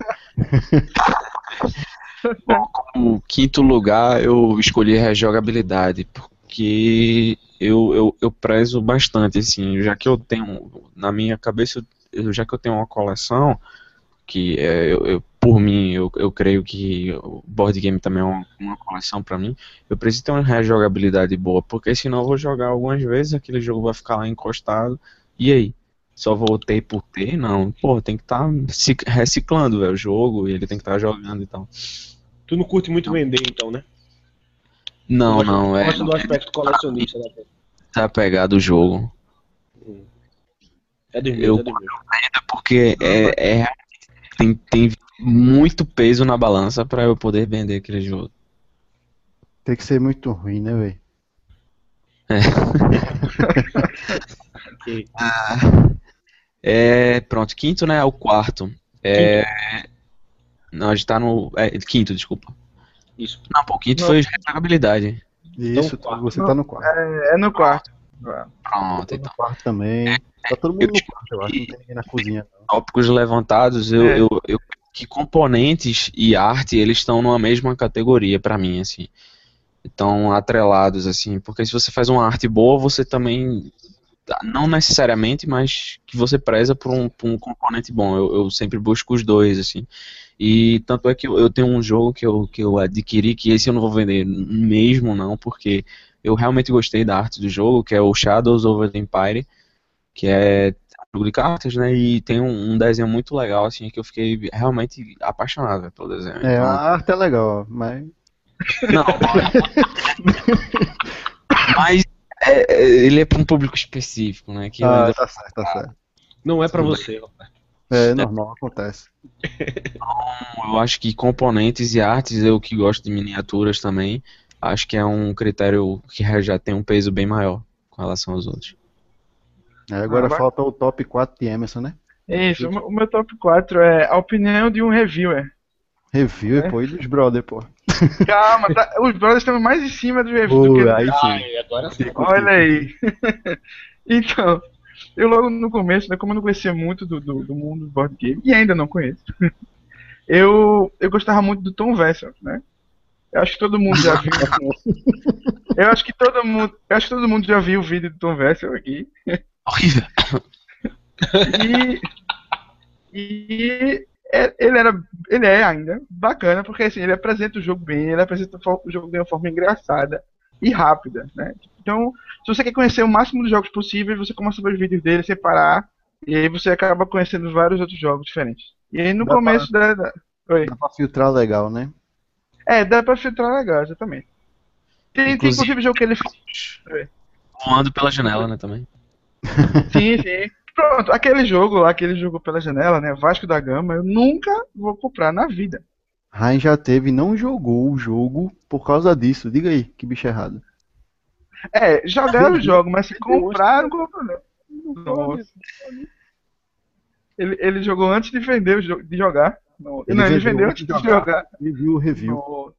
S3: Bom, como quinto lugar, eu escolhi a jogabilidade, porque eu, eu, eu prezo bastante, assim, já que eu tenho, na minha cabeça, eu- já que eu tenho uma coleção, que é, eu, eu- por mim, eu, eu creio que o board game também é uma, uma coleção pra mim, eu preciso ter uma rejogabilidade boa, porque senão eu vou jogar algumas vezes, aquele jogo vai ficar lá encostado, e aí? Só voltei por ter? Não, pô, tem que estar reciclando, velho, o jogo, e ele tem que estar jogando e tal.
S4: Tu não curte muito vender, então, né?
S3: Não,
S4: Gosta-
S3: não, é
S4: Gosta do aspecto colecionista da coisa.
S3: tá pegado o jogo.
S4: É dos meus,
S3: Eu-
S4: é dos meus.
S3: É porque é, é- tem, tem muito peso na balança pra eu poder vender aquele jogo.
S2: Tem que ser muito ruim, né, velho?
S4: Ok.
S3: É, pronto, quinto, né? O quarto. É, Não, a gente tá no. É, quinto, desculpa.
S4: Isso.
S3: Não, pô, o quinto
S1: Não.
S3: foi jogabilidade.
S2: Isso,
S4: Então,
S2: você tá no quarto.
S1: É, é no quarto.
S3: Pronto,
S2: Eu tô
S3: então.
S2: no quarto também. Tá todo mundo no quarto, eu acho. Não tem ninguém na cozinha, não.
S3: Tópicos levantados, eu,
S1: É.
S3: eu, eu que componentes e arte eles estão numa mesma categoria pra mim, assim. Estão atrelados, assim, porque se você faz uma arte boa, você também, não necessariamente, mas que você preza por um, por um componente bom. Eu, eu sempre busco os dois, assim. E tanto é que eu, eu tenho um jogo que eu, que eu adquiri, que esse eu não vou vender mesmo, não, porque eu realmente gostei da arte do jogo, que é o Shadows over the Empire, que é um jogo de cartas, né, e tem um, um desenho muito legal, assim, que eu fiquei realmente apaixonado pelo desenho.
S2: É,
S3: Então,
S2: a arte é legal, mas.
S3: não, mas é, é, ele é para um público específico, né, que eu
S2: Ah,
S3: ainda
S2: tá certo, tá certo.
S4: não é pra
S3: Tudo
S4: você, Roberto.
S2: É normal, acontece.
S3: eu acho que componentes e artes, eu que gosto de miniaturas também, acho que é um critério que já tem um peso bem maior com relação aos outros.
S2: É, agora
S1: Ah, vai-
S2: falta o top quatro de Emerson, né?
S1: Isso, o meu- o meu top quatro é a opinião de um reviewer.
S2: Review
S1: É.
S2: e pô, e dos brother, pô.
S1: Calma, tá- os brothers estão mais em cima do review do
S2: Pô,
S1: que do
S2: aí sim.
S4: Ai, agora sim.
S1: Olha aí. Então, eu logo no começo, né, como eu não conhecia muito do, do, do mundo do board game, e ainda não conheço, eu, eu gostava muito do Tom Vessel, né? Eu acho que todo mundo já viu. Eu acho que todo mundo, eu acho que todo mundo já viu o vídeo do Tom Vessel aqui.
S3: Horrível.
S1: E, e é- ele era, ele é ainda bacana, porque assim, ele apresenta o jogo bem, ele apresenta o fo- o jogo de uma forma engraçada e rápida, né? Então, se você quer conhecer o máximo dos jogos possível, você começa a ver os vídeos dele, separar, e aí você acaba conhecendo vários outros jogos diferentes. E aí no
S2: Dá pra-
S1: começo da, da- Oi.
S2: Dá pra filtrar legal, né?
S1: É, dá pra filtrar legal, exatamente. Tem, tem
S3: Inclusive-
S1: inclusive jogo que ele fez.
S3: Voando pela janela, né, também.
S1: Sim, sim. Pronto, aquele jogo lá que ele jogou pela janela, né? Vasco da Gama, eu nunca vou comprar na vida.
S2: Ryan já teve e não jogou o jogo por causa disso. Diga aí, que bicho errado.
S1: É, jogaram o
S2: Entendi.
S1: jogo, mas se
S2: Entendi,
S1: compraram, comprou não. Nossa. Ele, ele jogou antes de vender o jogo, de jogar. Não,
S2: Ele
S1: não, ele
S2: vendeu
S1: vendeu
S2: antes
S1: antes
S2: de
S1: de
S2: jogar.
S1: jogar.
S2: Ele viu o review.
S1: No-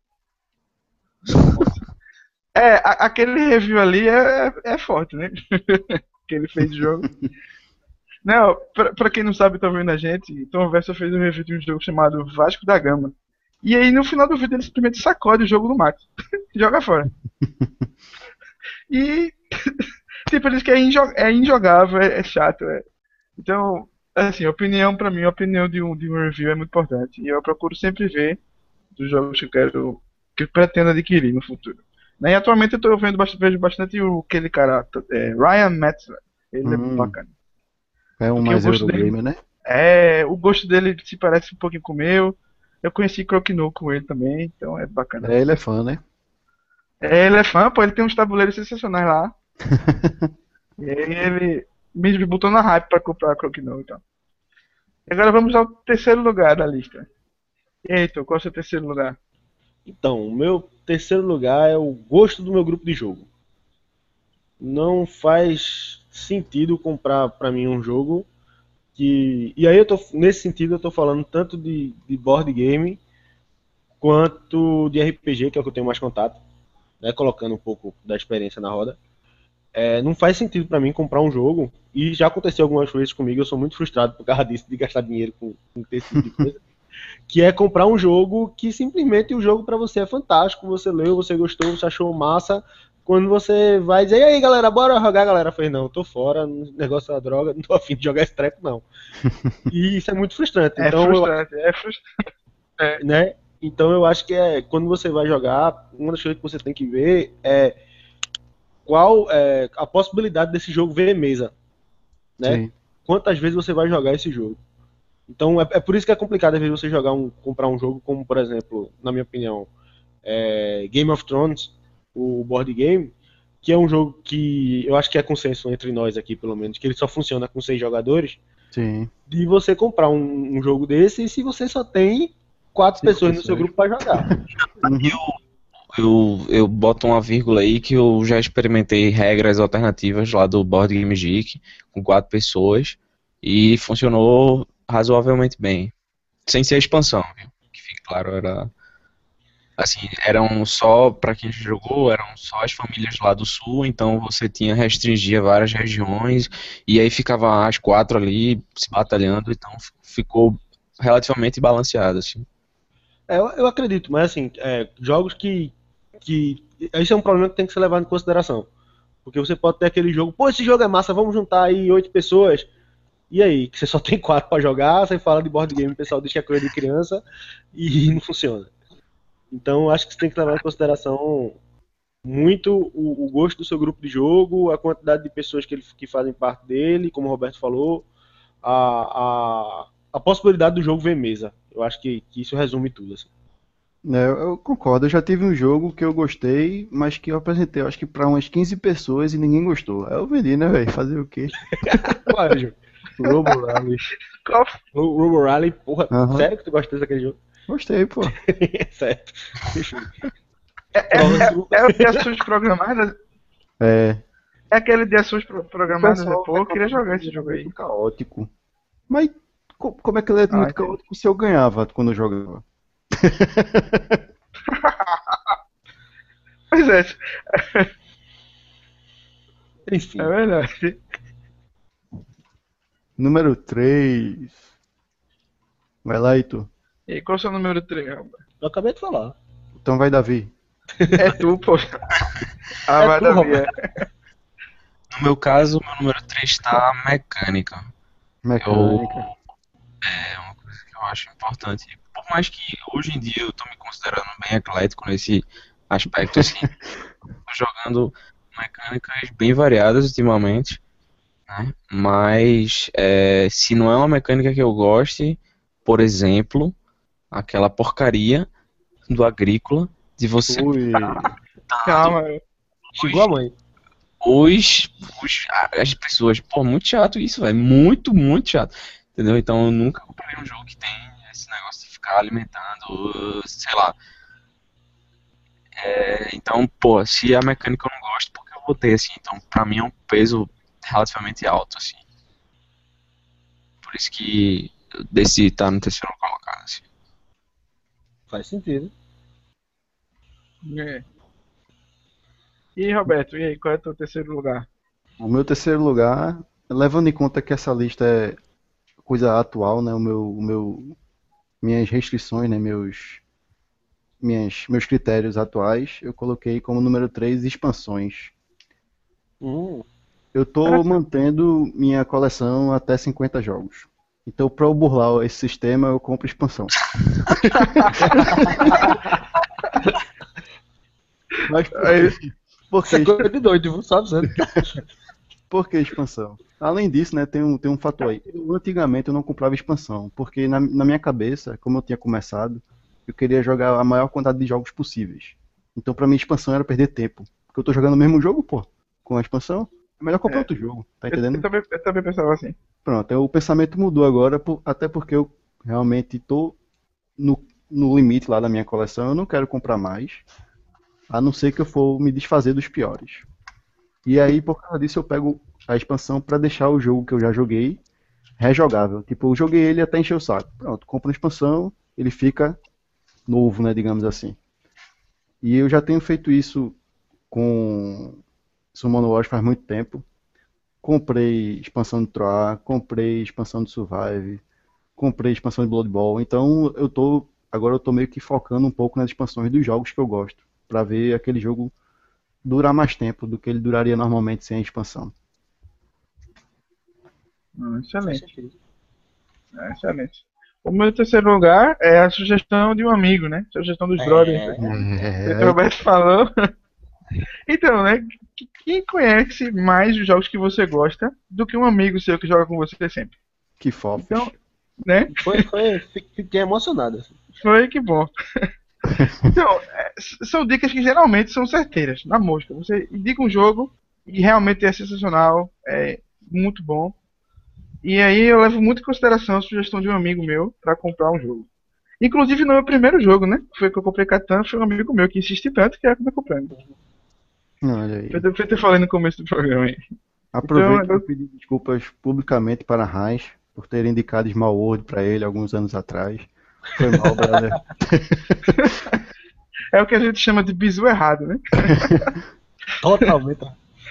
S1: É, a- aquele review ali é, é forte, né? Que ele fez de jogo. Não, pra, pra quem não sabe, tá vendo a gente, Tom Verso fez um review de um jogo chamado Vasco da Gama. E aí no final do vídeo ele simplesmente sacode o jogo do mato. Joga fora. E tipo, ele diz que é, injo- é injogável, é, é chato. É. Então, assim, opinião pra mim, a opinião de um, de um review é muito importante. E eu procuro sempre ver dos jogos que eu quero, que eu pretendo adquirir no futuro. Né, e atualmente eu tô vendo bastante, vejo bastante o, aquele cara, é, Ryan Metzler. Ele é
S2: Hum.
S1: muito bacana.
S2: É um
S1: Porque
S2: mais
S1: eu gosto dele.
S2: Eurogamer, né?
S1: É, o gosto dele se parece um pouquinho com o meu. Eu conheci Croquinu com ele também, então é bacana.
S2: É, ele é fã, né?
S1: É, ele é fã, pô, ele tem uns tabuleiros sensacionais lá. E aí ele me botou na hype pra comprar Croquinu, então. E agora vamos ao terceiro lugar da lista. E aí, Heitor, qual é o seu terceiro lugar?
S4: Então, o meu terceiro lugar é o gosto do meu grupo de jogo. Não faz sentido comprar pra mim um jogo que... E aí eu tô, nesse sentido eu tô falando tanto de, de board game quanto de R P G, que é o que eu tenho mais contato, né, colocando um pouco da experiência na roda. É, não faz sentido pra mim comprar um jogo, e já aconteceu algumas vezes comigo, eu sou muito frustrado por causa disso, de gastar dinheiro com, com esse tipo de coisa, que é comprar um jogo que simplesmente o jogo pra você é fantástico, você leu, você gostou, você achou massa, quando você vai dizer, e aí galera, bora jogar, a galera fala, não, tô fora, negócio da droga, não tô afim de jogar esse treco não. E isso é muito frustrante.
S1: É
S4: Então,
S1: frustrante, é frustrante.
S4: eu, né? Então eu acho que é, quando você vai jogar, uma das coisas que você tem que ver é qual é a possibilidade desse jogo ver mesa, né?
S2: Sim.
S4: Quantas vezes você vai jogar esse jogo. Então é, é por isso que é complicado às vezes você jogar um, comprar um jogo como, por exemplo, na minha opinião, é Game of Thrones, o board game, que é um jogo que eu acho que é consenso entre nós aqui, pelo menos, que ele só funciona com seis jogadores,
S2: Sim.
S4: de você comprar um, um jogo desse e se você só tem quatro
S2: Cinco
S4: pessoas no seu
S2: pessoas.
S4: grupo para jogar.
S3: Eu, eu boto uma vírgula aí que eu já experimentei regras alternativas lá do Board Game Geek com quatro pessoas e funcionou razoavelmente bem. Sem ser a expansão, viu? Que
S5: fique claro, era assim, eram só, para quem jogou, eram só as famílias lá do sul, então você tinha, restringia várias regiões, e aí ficava as quatro ali se batalhando, então f- ficou relativamente balanceado, assim.
S4: É, eu, eu acredito, mas assim, é, jogos que, que. Esse é um problema que tem que ser levado em consideração. Porque você pode ter aquele jogo, pô, esse jogo é massa, vamos juntar aí oito pessoas. E aí, que você só tem quatro pra jogar, você fala de board game, o pessoal diz que é coisa de criança e não funciona. Então, acho que você tem que levar em consideração muito o, o gosto do seu grupo de jogo, a quantidade de pessoas que, ele, que fazem parte dele, como o Roberto falou, a, a, a possibilidade do jogo ver mesa. Eu acho que, que isso resume tudo. Assim.
S2: É, eu eu concordo, eu já tive um jogo que eu gostei, mas que eu apresentei, eu acho que pra umas quinze pessoas e ninguém gostou. Aí eu vendi, né, velho? Fazer o quê?
S4: Qual é o jogo?
S2: Robo Rally.
S1: Qual
S4: O Robo Rally, porra,
S2: Aham.
S4: sério que tu gosta daquele jogo?
S2: Gostei, pô.
S4: certo. Enfim.
S1: é,
S4: Próximo.
S1: é, é o de ações programadas?
S2: É,
S1: É aquele de ações pro-
S2: o
S1: programadas? É,
S2: pessoal
S1: pô, eu queria jogar esse jogo aí.
S2: muito caótico. Mas co- como é que ele é
S1: Ah,
S2: muito
S1: entendi.
S2: caótico se eu ganhava quando eu jogava?
S1: Pois é,
S4: Enfim.
S1: é verdade.
S2: Número três. Vai lá, Heitor.
S1: E qual é o seu número três, rapaz?
S4: Eu acabei de falar.
S2: Então vai, Davi.
S1: É tu, pô. Ah,
S4: É
S1: vai,
S4: tu,
S1: Davi.
S4: Roberto.
S1: É.
S5: No meu caso, meu número três tá mecânica. Eu,
S2: Mecânica.
S5: é uma coisa que eu acho importante. Por mais que hoje em dia eu tô me considerando bem eclético nesse aspecto, assim, tô jogando mecânicas bem variadas ultimamente, né? Mas é, se não é uma mecânica que eu goste, por exemplo, aquela porcaria do Agrícola, de você
S2: Ui.
S1: Calma.
S4: Xingou a mãe.
S5: os, os as pessoas, pô, muito chato isso, velho, muito, muito chato, entendeu? Então eu nunca comprei um jogo que tem esse negócio de ficar alimentando, sei lá. É, então, pô, se a mecânica eu não gosto, porque eu vou ter, assim, então pra mim é um peso relativamente alto, assim. Por isso que eu decidi estar no terceiro colocado, assim.
S4: Faz sentido.
S1: É. E Roberto, e aí, qual é o teu terceiro lugar?
S2: O meu terceiro lugar, levando em conta que essa lista é coisa atual, né? O meu, o meu, minhas restrições, né? Meus, minhas, meus critérios atuais, eu coloquei como número três expansões.
S4: Hum.
S2: Eu tô mantendo minha coleção até cinquenta jogos. Então, para eu burlar esse sistema, eu compro expansão. Mas por
S1: Aí,
S2: quê? Por
S4: Isso
S2: que,
S4: é coisa de doido, viu? Só dizendo.
S2: por que expansão? Além disso, né, tem um, tem um fator aí. Eu, antigamente eu não comprava expansão, porque na, na minha cabeça, como eu tinha começado, eu queria jogar a maior quantidade de jogos possíveis. Então, pra mim, expansão era perder tempo. Porque eu tô jogando o mesmo jogo, pô, com a expansão, é melhor comprar
S1: É.
S2: outro jogo, tá
S1: eu, eu
S2: entendendo?
S1: também, eu também pensava assim.
S2: Pronto, aí o pensamento mudou agora, por- até porque eu realmente tô no, no limite lá da minha coleção, eu não quero comprar mais, a não ser que eu for me desfazer dos piores. E aí, por causa disso, eu pego a expansão pra deixar o jogo que eu já joguei rejogável. Tipo, eu joguei ele até encher o saco. Pronto, compro a expansão, ele fica novo, né, digamos assim. E eu já tenho feito isso com Summon Wars faz muito tempo. Comprei expansão de Troar, comprei expansão de Survive, comprei expansão de Blood Bowl. Então eu tô agora eu tô meio que focando um pouco nas expansões dos jogos que eu gosto, pra ver aquele jogo durar mais tempo do que ele duraria normalmente sem a expansão.
S1: Hum,
S4: Faz
S1: excelente,
S4: sentido.
S1: é, excelente. O meu terceiro lugar é a sugestão de um amigo, né? Sugestão dos brothers.
S4: É.
S1: O Roberto falou. Então, né? qu- Quem conhece mais os jogos que você gosta do que um amigo seu que joga com você sempre?
S2: Que fofos.
S1: Então, né?
S4: Foi, foi, fi- fiquei emocionado. assim.
S1: Foi que bom. Então, é, s- são dicas que geralmente são certeiras, na mosca. Você indica um jogo e realmente é sensacional, é muito bom. E aí eu levo muito em consideração a sugestão de um amigo meu pra comprar um jogo. Inclusive no meu primeiro jogo, né? Foi que eu comprei Catan, foi um amigo meu que insiste tanto que acabei comprando.
S2: Olha aí.
S1: Foi o que eu falei no começo do programa aí.
S2: Aproveito
S1: Então,
S2: para pedir desculpas publicamente para Heinz por ter indicado Small World para ele alguns anos atrás. Foi mal, brother.
S1: É o que a gente chama de bizu errado, né?
S4: Totalmente.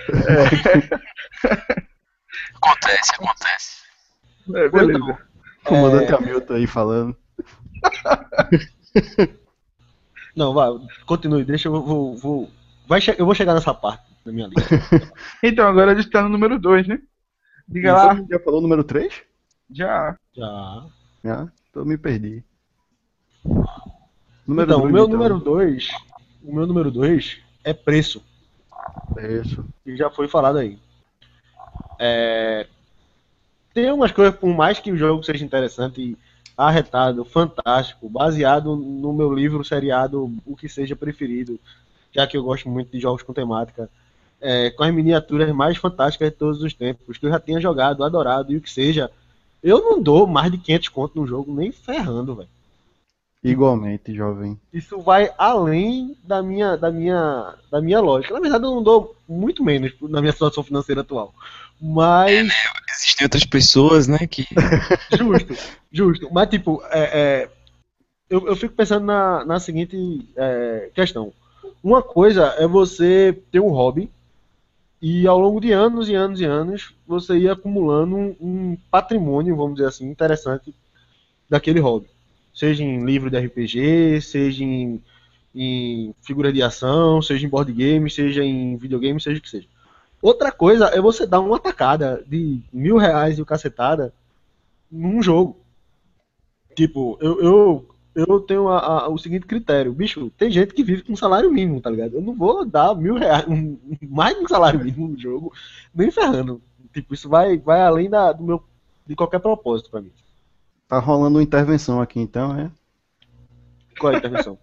S5: Acontece, acontece.
S1: É, beleza.
S2: Comandante Hamilton aí falando.
S4: Não, vai, continue, deixa eu vou. vou vai che- eu vou chegar nessa parte da minha lista.
S1: Então, agora a gente tá no número dois, né? Diga
S2: Isso,
S1: lá.
S2: já falou o número três?
S1: Já.
S4: Já.
S2: Já, então me perdi. Número
S4: Então, o
S2: dois,
S4: meu
S2: então.
S4: número dois. O meu número dois é preço.
S2: Isso.
S4: Que já foi falado aí. É, tem umas coisas, por mais que o jogo seja interessante, arretado, fantástico, baseado no meu livro, seriado, o que seja preferido, já que eu gosto muito de jogos com temática, é, com as miniaturas mais fantásticas de todos os tempos, que eu já tinha jogado, adorado e o que seja, eu não dou mais de quinhentos conto no jogo, nem ferrando, velho.
S2: Igualmente, jovem.
S4: Isso vai além da minha, da minha, da minha lógica. Na verdade, eu não dou muito menos na minha situação financeira atual. Mas.
S5: Existem outras pessoas, né, que...
S4: Justo, justo. Mas, tipo, é, é, eu, eu fico pensando na, na seguinte é, questão. Uma coisa é você ter um hobby e ao longo de anos e anos e anos você ir acumulando um, um patrimônio, vamos dizer assim, interessante daquele hobby. Seja em livro de R P G, seja em, em figura de ação, seja em board game, seja em videogame, seja o que seja. Outra coisa é você dar uma tacada de mil reais e o cacetada num jogo. Tipo, eu, eu, eu tenho a- a- o seguinte critério. Bicho, tem gente que vive com salário mínimo, tá ligado? Eu não vou dar mil reais, um- mais de um salário mínimo no jogo, nem ferrando. Tipo, isso vai, vai além da, do meu, de qualquer propósito pra mim.
S2: Tá rolando uma intervenção aqui então, é?
S4: Qual é a intervenção?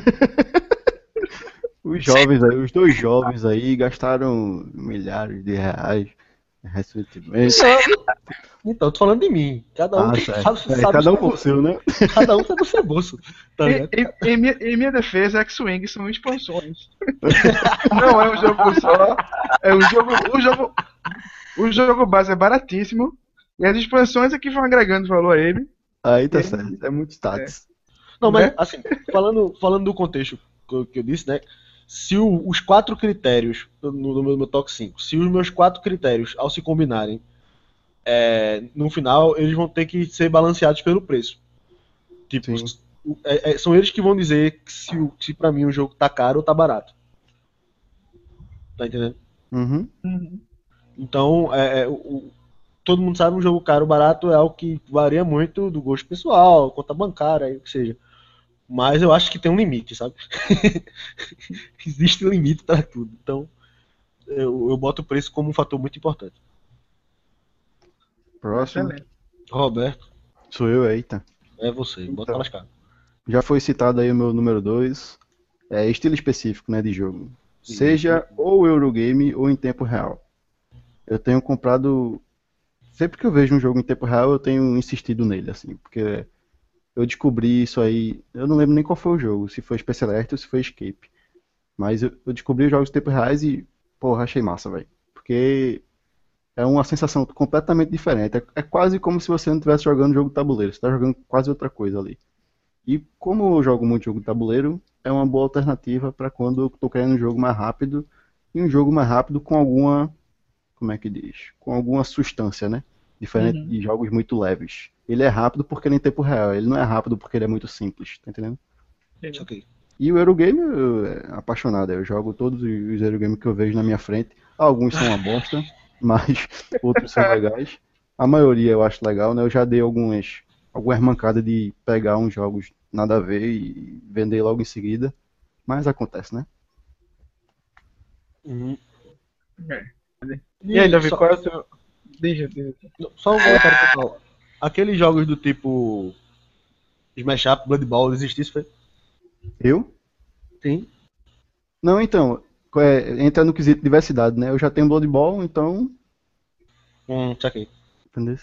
S2: Os jovens aí, os dois jovens aí gastaram milhares de reais recentemente.
S4: Então, eu tô falando de mim. Cada um
S2: Ah,
S4: tem-
S2: certo.
S4: sabe,
S2: É,
S4: sabe
S2: cada
S4: o
S2: um
S4: seu
S2: com o seu, né?
S4: bolso. Cada um sabe o seu bolso. Tá
S1: Em,
S4: ligado?
S1: em- em minha, em minha defesa, X-Wing são expansões. Não é um jogo só. É um jogo. O jogo, o jogo base é baratíssimo. E as expansões é que vão agregando valor a ele.
S2: Aí tá
S1: É.
S2: certo. É muito status.
S4: Não, mas
S1: Né?
S4: assim, falando, falando do contexto que eu, que eu disse, né? Se o- os quatro critérios no, no meu, meu top cinco, se os meus quatro critérios, ao se combinarem, é, no final, eles vão ter que ser balanceados pelo preço. Tipo,
S2: Sim.
S4: o- é- é- são eles que vão dizer que se, o- se pra mim o jogo tá caro ou tá barato. Tá entendendo?
S2: Uhum.
S4: Então, é, é, o- o- todo mundo sabe um jogo caro ou barato é algo que varia muito do gosto pessoal, conta bancária, aí o que seja. Mas eu acho que tem um limite, sabe? Existe um limite para tudo. Então, eu, eu boto o preço como um fator muito importante.
S2: Próximo.
S1: Excelente.
S4: Roberto,
S2: Sou eu, eita.
S4: é você, bota
S2: Então.
S4: pra lascar.
S2: Já foi citado aí o meu número dois. É estilo específico, né, de jogo. Seja ou Eurogame ou em tempo real. Eu tenho comprado. Sempre que eu vejo um jogo em tempo real, eu tenho insistido nele, assim, porque eu descobri isso aí. Eu não lembro nem qual foi o jogo, se foi Space Alert ou se foi Escape. Mas eu, eu descobri os jogos em tempo reais e, porra, achei massa, velho. Porque é uma sensação completamente diferente. É, é quase como se você não estivesse jogando jogo de tabuleiro, você está jogando quase outra coisa ali. E como eu jogo muito jogo de tabuleiro, é uma boa alternativa para quando eu tô querendo um jogo mais rápido e um jogo mais rápido com alguma, como é que diz? Com alguma substância, né? Diferente
S1: Uhum.
S2: de jogos muito leves. Ele é rápido porque ele é em tempo real, ele não é rápido porque ele é muito simples, tá entendendo?
S4: Isso aqui.
S2: E o Eurogame, eu é apaixonado, eu jogo todos os Eurogames que eu vejo na minha frente. Alguns são uma bosta, mas outros são legais. A maioria eu acho legal, né? Eu já dei algumas, algumas mancadas de pegar uns jogos nada a ver e vender logo em seguida. Mas acontece, né?
S4: Uhum.
S1: E aí, Davi,
S4: só,
S1: qual é o seu. Deixa, deixa.
S4: só um comentário pessoal. Aqueles jogos do tipo Smash Up, Blood Bowl, existisse, foi?
S2: Eu?
S4: Sim.
S2: Não, então, é, entra no quesito diversidade, né? Eu já tenho Blood Bowl, então.
S4: Hum, saquei.
S2: Entendeu?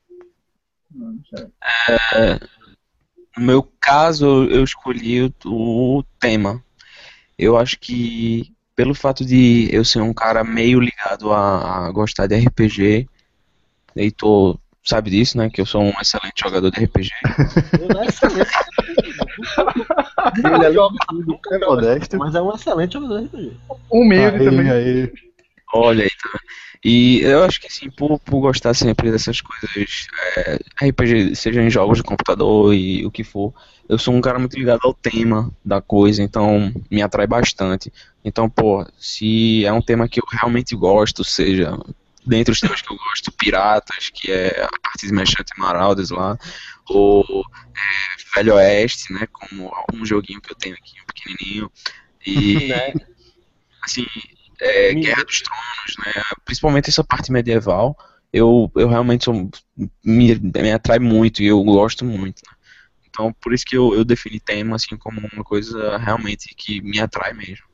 S5: No meu caso, eu eu escolhi o, o tema. Eu acho que, pelo fato de eu ser um cara meio ligado a, a gostar de R P G, e tô sabe disso, né? Que eu sou um excelente jogador de R P G.
S4: Ele é excelente. Ele joga tudo,
S2: É modesto.
S4: mas é um excelente jogador de R P G.
S1: Humilde
S2: Aí,
S1: também.
S2: aí.
S5: Olha aí, tá. E eu acho que assim, por, por gostar sempre dessas coisas, é, R P G, seja em jogos de computador e o que for, eu sou um cara muito ligado ao tema da coisa, então me atrai bastante. Então, pô, se é um tema que eu realmente gosto, seja dentre os temas que eu gosto, Piratas, que é a parte de Merchant Marauders lá, ou é, Velho Oeste, né, como um joguinho que eu tenho aqui, um pequenininho, e
S4: Né?
S5: assim, é,
S4: Me-
S5: Guerra dos Tronos, né? Principalmente essa parte medieval, eu, eu realmente sou, me, me atrai muito e eu gosto muito, né? Então, por isso que eu, eu defini tema assim como uma coisa realmente que me atrai mesmo.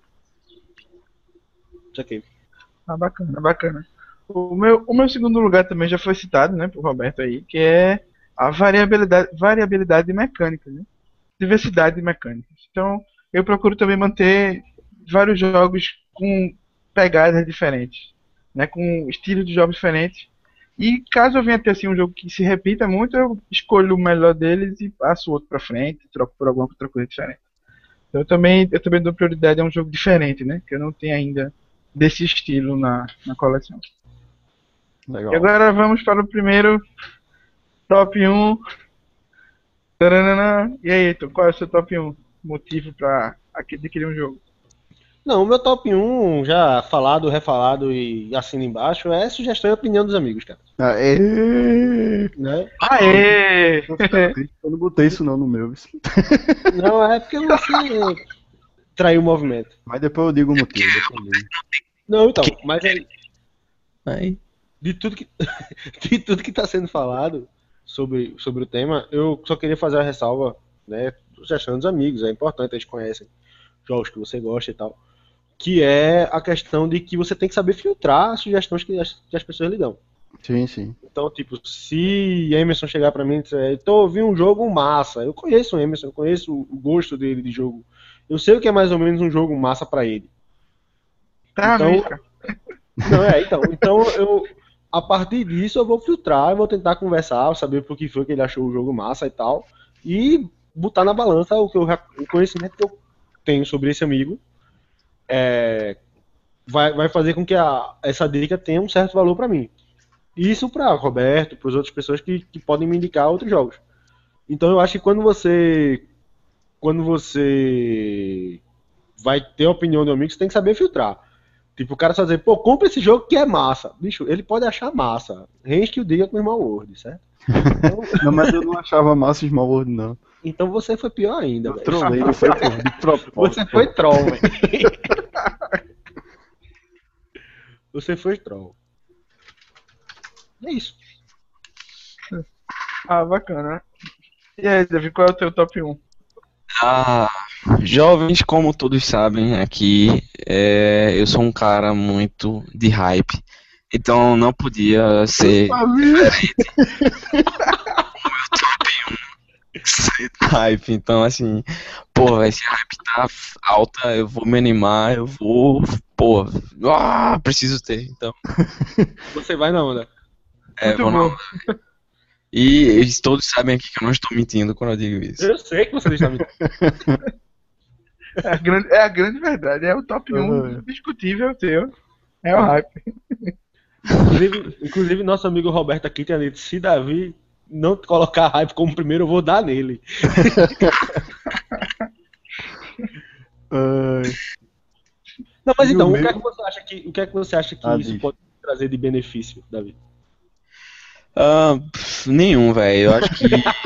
S4: Isso aqui.
S1: Ah, bacana, bacana. O meu, o meu segundo lugar também já foi citado, né, por Roberto aí, que é a variabilidade, variabilidade de mecânicas, né? Diversidade de mecânicas. Então, eu procuro também manter vários jogos com pegadas diferentes, né, com estilos de jogos diferentes. E caso eu venha ter assim um jogo que se repita muito, eu escolho o melhor deles e passo o outro pra frente, troco por alguma outra coisa diferente. Então, eu também, eu também dou prioridade a um jogo diferente, né, que eu não tenho ainda desse estilo na, na coleção.
S2: Legal.
S1: E agora vamos para o primeiro top um. Taranana. E aí, Heitor, qual é o seu top um? Motivo para adquirir um jogo?
S4: Não, o meu top um, já falado, refalado e assina embaixo, é sugestão e opinião dos amigos, cara.
S2: Aê!
S4: Né?
S1: Aê!
S2: Eu não botei isso não no meu.
S4: Não, é porque você traiu o movimento.
S2: Mas depois eu digo o motivo. depois eu digo.
S4: Não, então, mas aí,
S5: Aí,
S4: de tudo que de tudo que tá sendo falado sobre, sobre o tema, eu só queria fazer a ressalva, né, sugestão dos amigos, é importante, eles conhecem jogos que você gosta e tal, que é a questão de que você tem que saber filtrar as sugestões que as, que as pessoas lhe dão.
S2: Sim, sim.
S4: Então, tipo, se Emerson chegar pra mim e disser, tô ouvindo um jogo massa, eu conheço o Emerson, eu conheço o gosto dele de jogo, eu sei o que é mais ou menos um jogo massa pra ele.
S1: Tá,
S4: Então-
S1: Mica.
S4: Não, é, então, então eu, a partir disso eu vou filtrar, eu vou tentar conversar, saber por que foi que ele achou o jogo massa e tal, e botar na balança o, que eu, o conhecimento que eu tenho sobre esse amigo, é, vai, vai fazer com que a, essa dica tenha um certo valor pra mim. Isso para Roberto, para as outras pessoas que, que podem me indicar outros jogos. Então eu acho que quando você quando você vai ter a opinião do amigo, você tem que saber filtrar. Tipo, o cara só dizer, pô, compra esse jogo que é massa. Bicho, ele pode achar massa. Rende que o diga com o Small World, certo? Então,
S2: Não, mas eu não achava massa Small World, não.
S4: então você foi pior ainda,
S2: Eu
S4: velho.
S2: trolei, não foi por- de propósito.
S4: Você foi troll, velho. Você foi troll. É isso.
S1: Ah, bacana. E aí, Davi, qual é o teu top um?
S5: ah, jovens, como todos sabem aqui, é, eu sou um cara muito de hype. Então não podia ser ser hype. Então, assim, pô, esse hype tá alta, eu vou me animar, eu vou, pô, ah, preciso ter. Então,
S4: Você vai na onda.
S5: é,
S1: Muito
S5: vou na
S1: bom.
S5: onda. E eles todos sabem aqui que eu não estou mentindo quando eu digo isso.
S4: Eu sei que você está me
S1: É a grande, é a grande verdade. É o top um
S2: Uhum.
S1: indiscutível é o teu. É o hype.
S4: Inclusive, inclusive, nosso amigo Roberto aqui tinha dito, se Davi não colocar hype como primeiro, eu vou dar nele.
S2: Ai,
S4: Não, mas
S2: E
S4: então,
S2: o
S4: o que
S2: meu?
S4: é que você acha que, o que, é que, você acha que
S2: Ah,
S4: isso
S2: diz.
S4: pode trazer de benefício, Davi?
S5: Ah, pff, nenhum, velho. Eu acho que.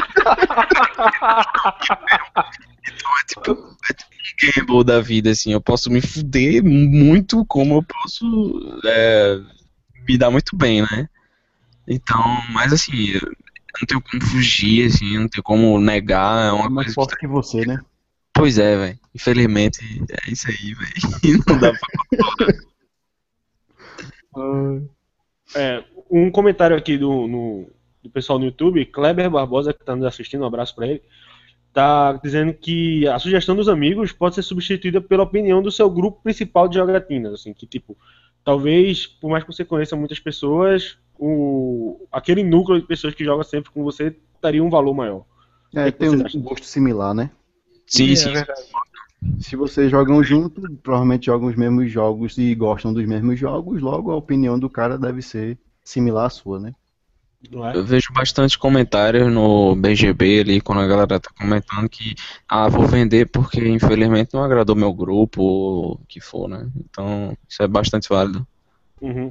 S5: Então é tipo, é tipo um gamble da vida, assim. Eu posso me fuder muito, como eu posso é, me dar muito bem, né? Então, mas assim, eu não tenho como fugir, assim, não tenho como negar. É
S2: é
S5: uma
S2: mais
S5: coisa
S2: forte
S5: que.
S2: que você, né?
S5: Pois é, velho. Infelizmente, é isso aí, velho. Não dá pra.
S4: É, um comentário aqui do, no- do pessoal no YouTube, Kleber Barbosa, que está nos assistindo, um abraço para ele, tá dizendo que a sugestão dos amigos pode ser substituída pela opinião do seu grupo principal de jogatinas, assim, que tipo, talvez, por mais que você conheça muitas pessoas, o, aquele núcleo de pessoas que jogam sempre com você teria um valor maior.
S2: É,
S4: O que
S2: tem
S4: vocês
S2: um
S4: acham?
S2: gosto similar, né?
S5: Sim,
S1: É
S5: sim.
S1: verdade.
S2: Se vocês jogam junto, provavelmente jogam os mesmos jogos e gostam dos mesmos jogos, logo a opinião do cara deve ser similar à sua, né?
S4: Não é?
S5: Eu vejo bastante comentários no B G B ali, quando a galera tá comentando que, ah, vou vender porque infelizmente não agradou meu grupo, ou o que for, né? Então, isso é bastante válido.
S4: Uhum.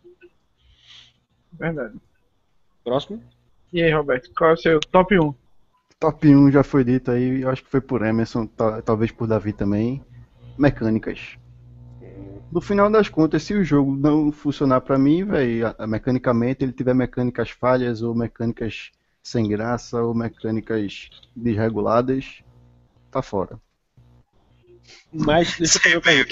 S1: Verdade.
S4: Próximo?
S1: E aí, Roberto, qual é o seu top um?
S2: Top um já foi dito aí, eu acho que foi por Emerson, ta- talvez por Davi também. Mecânicas. No final das contas, se o jogo não funcionar pra mim, velho, mecanicamente ele tiver mecânicas falhas ou mecânicas sem graça ou mecânicas desreguladas, tá fora.
S4: Mas deixa eu fazer uma pergunta.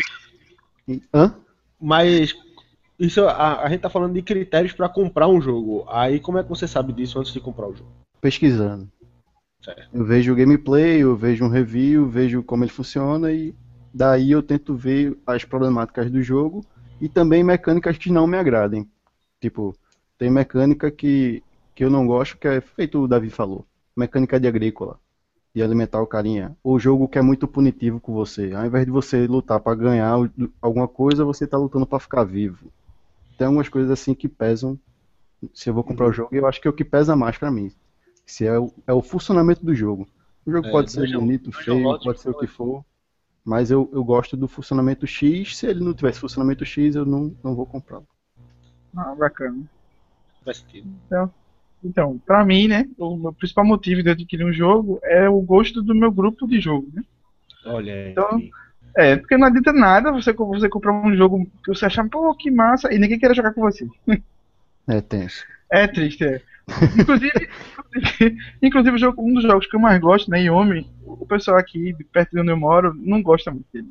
S2: E- hã?
S4: Mas isso, a, a gente tá falando de critérios para comprar um jogo. Aí como é que você sabe disso antes de comprar o jogo?
S2: Pesquisando.
S4: Certo.
S2: Eu vejo o gameplay, eu vejo um review, vejo como ele funciona e daí eu tento ver as problemáticas do jogo e também mecânicas que não me agradem. Tipo, tem mecânica que, que eu não gosto, que é feito o Davi falou. Mecânica de agrícola, de alimentar o carinha. O jogo que é muito punitivo com você. Ao invés de você lutar para ganhar o- alguma coisa, você tá lutando para ficar vivo. Tem algumas coisas assim que pesam se eu vou comprar o jogo, e eu acho que é o que pesa mais pra mim. Se é o, é o funcionamento do jogo. O jogo
S4: É,
S2: pode ser
S4: Dungeon-
S2: bonito,
S4: Dungeon
S2: feio,
S4: Lords
S2: pode ser o que
S4: falou
S2: for, mas eu, eu gosto do funcionamento X. Se ele não tivesse funcionamento X, eu não, não vou comprar.
S1: Ah, bacana.
S4: Faz sentido.
S1: Então, pra mim, né, o meu principal motivo de adquirir um jogo é o gosto do meu grupo de jogo, né?
S4: Olha aí.
S1: Então, É, porque não adianta nada você, co- você comprar um jogo que você achar, pô, que massa, e ninguém queira jogar com você.
S2: É tenso.
S1: É triste, é. Inclusive, inclusive, inclusive o jogo- um dos jogos que eu mais gosto, né, Yomi, o pessoal aqui, de perto de onde eu moro, não gosta muito dele.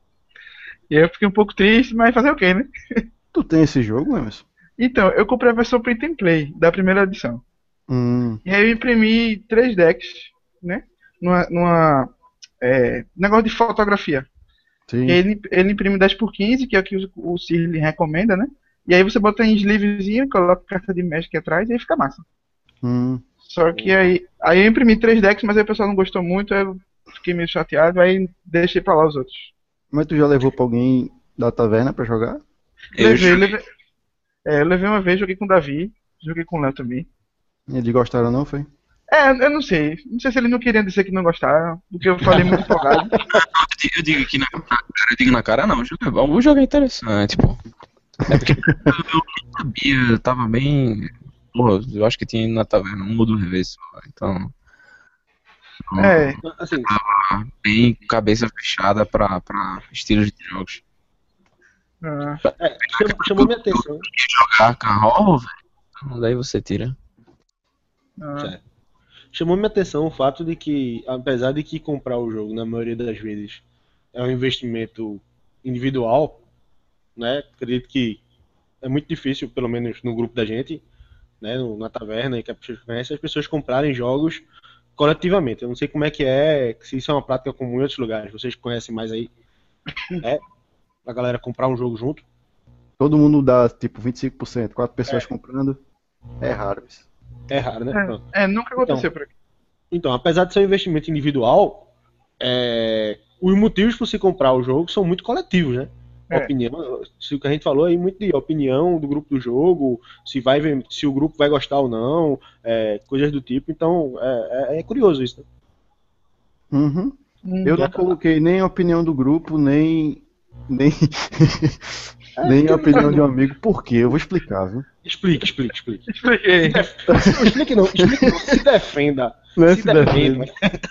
S1: E aí eu fiquei um pouco triste, mas fazer o quê, né?
S2: Tu tem esse jogo, Emerson?
S1: Então, eu comprei a versão Print and Play, da primeira edição.
S2: Hum,
S1: E aí eu imprimi três decks, né? Numa, numa é, negócio de fotografia.
S2: sim.
S1: E aí ele, ele imprime dez por quinze, que é o que o, o Cirle recomenda, né? E aí você bota em sleevezinho, coloca carta de Magic atrás e aí fica massa.
S2: Hum.
S1: Só que aí, aí eu imprimi três decks, mas aí o pessoal não gostou muito, aí eu fiquei meio chateado, aí deixei pra lá os outros.
S2: Mas tu já levou pra alguém da taverna pra jogar?
S5: Eu
S1: Levei,
S5: joguei.
S1: levei. É, eu levei uma vez, joguei com o Davi, joguei com o Léo também.
S2: Eles gostaram não, foi?
S1: É, eu não sei. Não sei se eles não queriam dizer que não gostaram, porque eu falei muito empolgado.
S5: Eu digo aqui na, na cara, eu digo na cara, não, o jogo é bom, o jogo é interessante, pô. É porque eu, eu não sabia, eu tava bem. Porra, eu acho que tinha ido na taverna uma ou duas vezes só, então.
S1: É,
S4: Assim,
S5: Tava bem cabeça fechada pra, pra estilos de jogos.
S1: ah,
S4: é, chamou, chamou minha atenção.
S5: Jogar Canrol, velho, então daí você tira.
S1: ah,
S4: Certo. Chamou minha atenção o fato de que, apesar de que comprar o jogo, na maioria das vezes, é um investimento individual, né? Acredito que é muito difícil, pelo menos no grupo da gente, né? no- Na taverna, e que as pessoas conhecem, as pessoas comprarem jogos coletivamente. Eu não sei como é que é, se isso é uma prática comum em outros lugares. Vocês conhecem mais aí? É? A galera comprar um jogo junto?
S2: Todo mundo dá tipo vinte e cinco por cento, quatro pessoas comprando. É raro isso.
S4: É raro, né? Pronto.
S1: é, é, nunca aconteceu por aqui.
S4: Então, apesar de ser um investimento individual, é, os motivos para se comprar o jogo são muito coletivos, né?
S1: É.
S4: Opinião, se o que a gente falou aí muito de opinião do grupo do jogo, se vai ver- se o grupo vai gostar ou não, é, coisas do tipo. Então, é, é- é curioso isso, né?
S2: Uhum.
S1: Hum,
S2: Eu não coloquei nem a opinião do grupo, nem. Nem, nem a opinião de um amigo. Por quê? Eu vou explicar, viu?
S4: Explique, explique, explique.
S1: Expliquei.
S4: Não, explique não, explique não, se defenda.
S2: Não é
S4: se
S2: se
S4: defenda.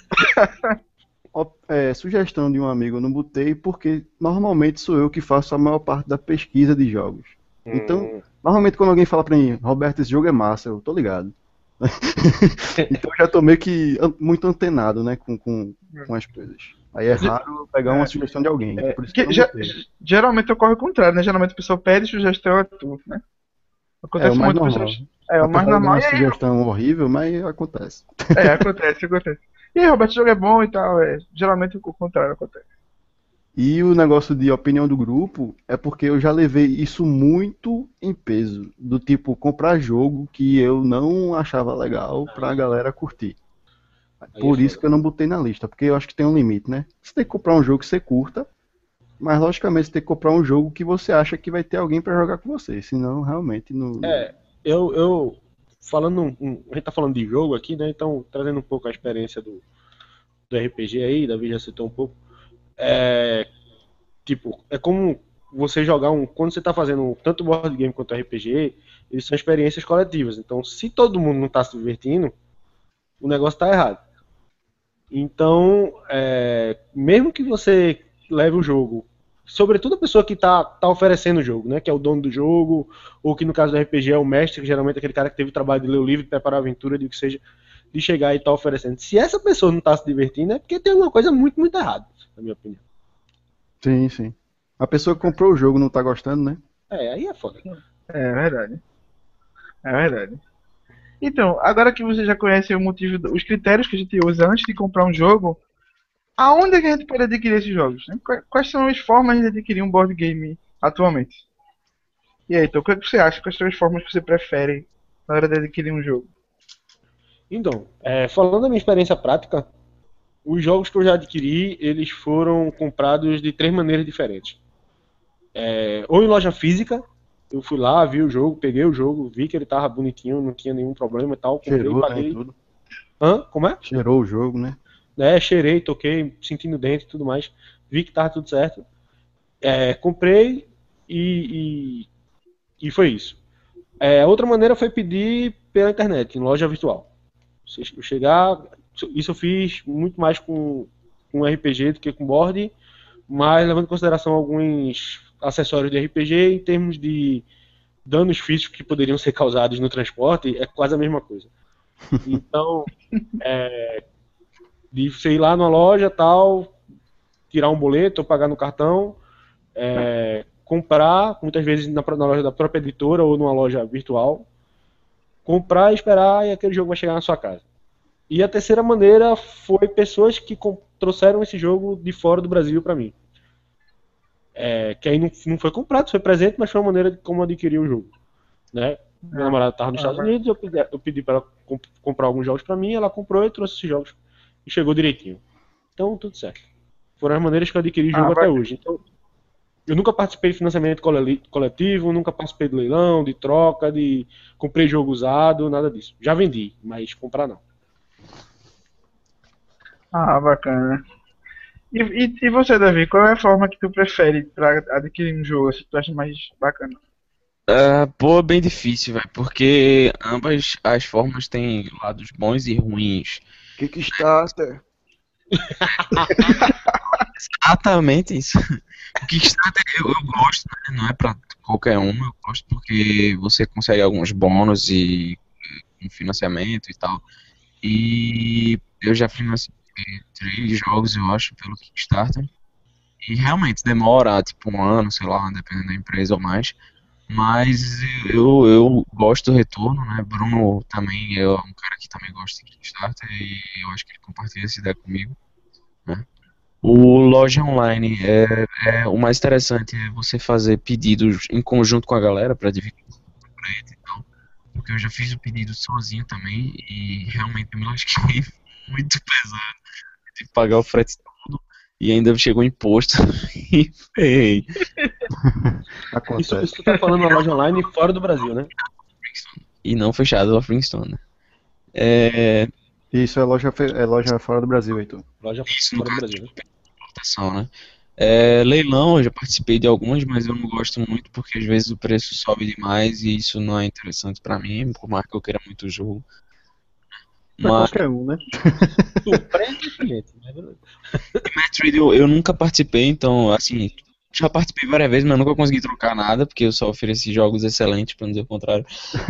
S2: Ó, é, sugestão de um amigo eu não botei, porque normalmente sou eu que faço a maior parte da pesquisa de jogos. Então,
S4: Hum,
S2: normalmente quando alguém fala pra mim, Roberto, esse jogo é massa, eu tô ligado. Então eu já tô meio que an- muito antenado, né, com, com, com as coisas. Aí é raro eu pegar uma
S1: É.
S2: sugestão de alguém. Por isso que
S1: Que
S2: eu não
S1: ge-
S2: botei.
S1: geralmente ocorre o contrário, né? Geralmente a pessoa pede sugestão a tu, né?
S2: É
S1: Acontece
S2: o mais
S1: muito com
S2: normal.
S1: pessoas. É, o
S2: Apesar
S1: mais
S2: de dar
S1: normal.
S2: uma
S1: E aí,
S2: sugestão horrível, mas acontece.
S1: é, acontece, acontece. E aí, Roberto, o jogo é bom e tal. É, geralmente o contrário acontece.
S2: E o negócio de opinião do grupo é porque eu já levei isso muito em peso. Do tipo, comprar jogo que eu não achava legal pra galera curtir.
S4: Aí é
S2: Por isso
S4: foda.
S2: que eu não botei na lista, porque eu acho que tem um limite, né? Você tem que comprar um jogo que você curta, mas logicamente você tem que comprar um jogo que você acha que vai ter alguém pra jogar com você. Senão, realmente, não. não-
S4: É, eu, eu falando, um- um- a gente tá falando de jogo aqui, né? Então, trazendo um pouco a experiência do, do R P G aí, Davi já citou um pouco. É, tipo, é como você jogar um. Quando você tá fazendo tanto board game quanto R P G, eles são experiências coletivas. Então, se todo mundo não tá se divertindo, o negócio tá errado. Então, é, mesmo que você leve o jogo, sobretudo a pessoa que está tá tá oferecendo o jogo, né, que é o dono do jogo, ou que no caso do R P G é o mestre, que geralmente é aquele cara que teve o trabalho de ler o livro, de preparar a aventura, de o que seja, de chegar e estar tá oferecendo. Se essa pessoa não está se divertindo, é porque tem alguma coisa muito, muito errada, na minha opinião.
S2: Sim, sim. A pessoa que comprou o jogo não tá gostando, né?
S4: É, aí é foda.
S1: É verdade. É verdade. Então, agora que você já conhece o motivo, do- os critérios que a gente usa antes de comprar um jogo, aonde é que a gente pode adquirir esses jogos? Né? Qua- Quais são as formas de adquirir um board game atualmente? E aí, então, o que é que você acha? Quais são as formas que você prefere na hora de adquirir um jogo?
S4: Então, é, falando da minha experiência prática, os jogos que eu já adquiri, eles foram comprados de três maneiras diferentes. É, ou em loja física, eu fui lá, vi o jogo, peguei o jogo, vi que ele tava bonitinho, não tinha nenhum problema e tal, comprei,
S2: Cheirou, né, e
S4: paguei.
S2: tudo.
S4: Hã? Como é?
S2: Cheirou o jogo, né?
S4: É, cheirei, toquei, sentindo dentro e tudo mais. Vi que tava tudo certo. É, comprei e, e, e foi isso. É, outra maneira foi pedir pela internet, em loja virtual. Se eu chegar, isso eu fiz muito mais com, com R P G do que com board, mas levando em consideração alguns acessórios de R P G em termos de danos físicos que poderiam ser causados no transporte, é quase a mesma coisa. Então, de você ir lá na loja tal, tirar um boleto ou pagar no cartão, é, comprar, muitas vezes na, na loja da própria editora ou numa loja virtual, comprar e esperar e aquele jogo vai chegar na sua casa. E a terceira maneira foi pessoas que com, trouxeram esse jogo de fora do Brasil para mim. É, que aí não, não foi comprado, foi presente, mas foi uma maneira de como adquirir o jogo. Né? Minha
S1: Ah,
S4: namorada estava nos
S1: ah,
S4: Estados
S1: mas-
S4: Unidos, eu pedi, eu pedi para ela comp comprar alguns jogos para mim, ela comprou e trouxe esses jogos. E chegou direitinho. Então, tudo certo. Foram as maneiras que eu adquiri
S1: ah,
S4: jogo até
S1: bacana.
S4: hoje. Então, eu nunca participei de financiamento cole- coletivo, nunca participei de leilão, de troca, de comprei jogo usado, nada disso. Já vendi, mas comprar não.
S1: Ah, bacana. E, e, e você, Davi, qual é a forma que tu prefere para adquirir um jogo, assim, que tu acha mais bacana?
S5: Ah, pô, é bem difícil, velho, porque ambas as formas têm lados bons e ruins.
S2: Kickstarter.
S5: Exatamente isso. O Kickstarter eu, eu gosto, né? Não é pra qualquer um, eu gosto porque você consegue alguns bônus e um financiamento e tal. E eu já financei três jogos, eu acho, pelo Kickstarter. E realmente demora, tipo, um ano, sei lá, dependendo da empresa ou mais. Mas eu, eu gosto do retorno, né? Bruno também é um cara que também gosta de Kickstarter e eu acho que ele compartilha essa ideia comigo, né? O loja online é, é o mais interessante é você fazer pedidos em conjunto com a galera para dividir o preço e tal. Porque eu já fiz o pedido sozinho também e realmente eu me lasquei muito pesado de pagar o frete todo e ainda chegou o imposto e ferrei.
S4: Isso,
S2: Acontece.
S4: isso tu tá falando na loja online fora do Brasil, né?
S5: E não fechado a Flintstone, né? É,
S2: Isso é loja, fe- é loja fora do Brasil, Heitor.
S4: Loja
S5: isso no
S4: fora do
S5: caso
S4: Brasil, né?
S5: de importação, né? É, leilão, eu já participei de alguns, mas eu não gosto muito porque às vezes o preço sobe demais e isso não é interessante pra mim, por mais que eu queira muito o jogo.
S2: Pra
S5: Mas
S2: qualquer um, né?
S4: Surpreende o cliente, né?
S5: Metroid eu, eu nunca participei, então, assim, já participei várias vezes, mas nunca consegui trocar nada, porque eu só ofereci jogos excelentes, pra não dizer o contrário.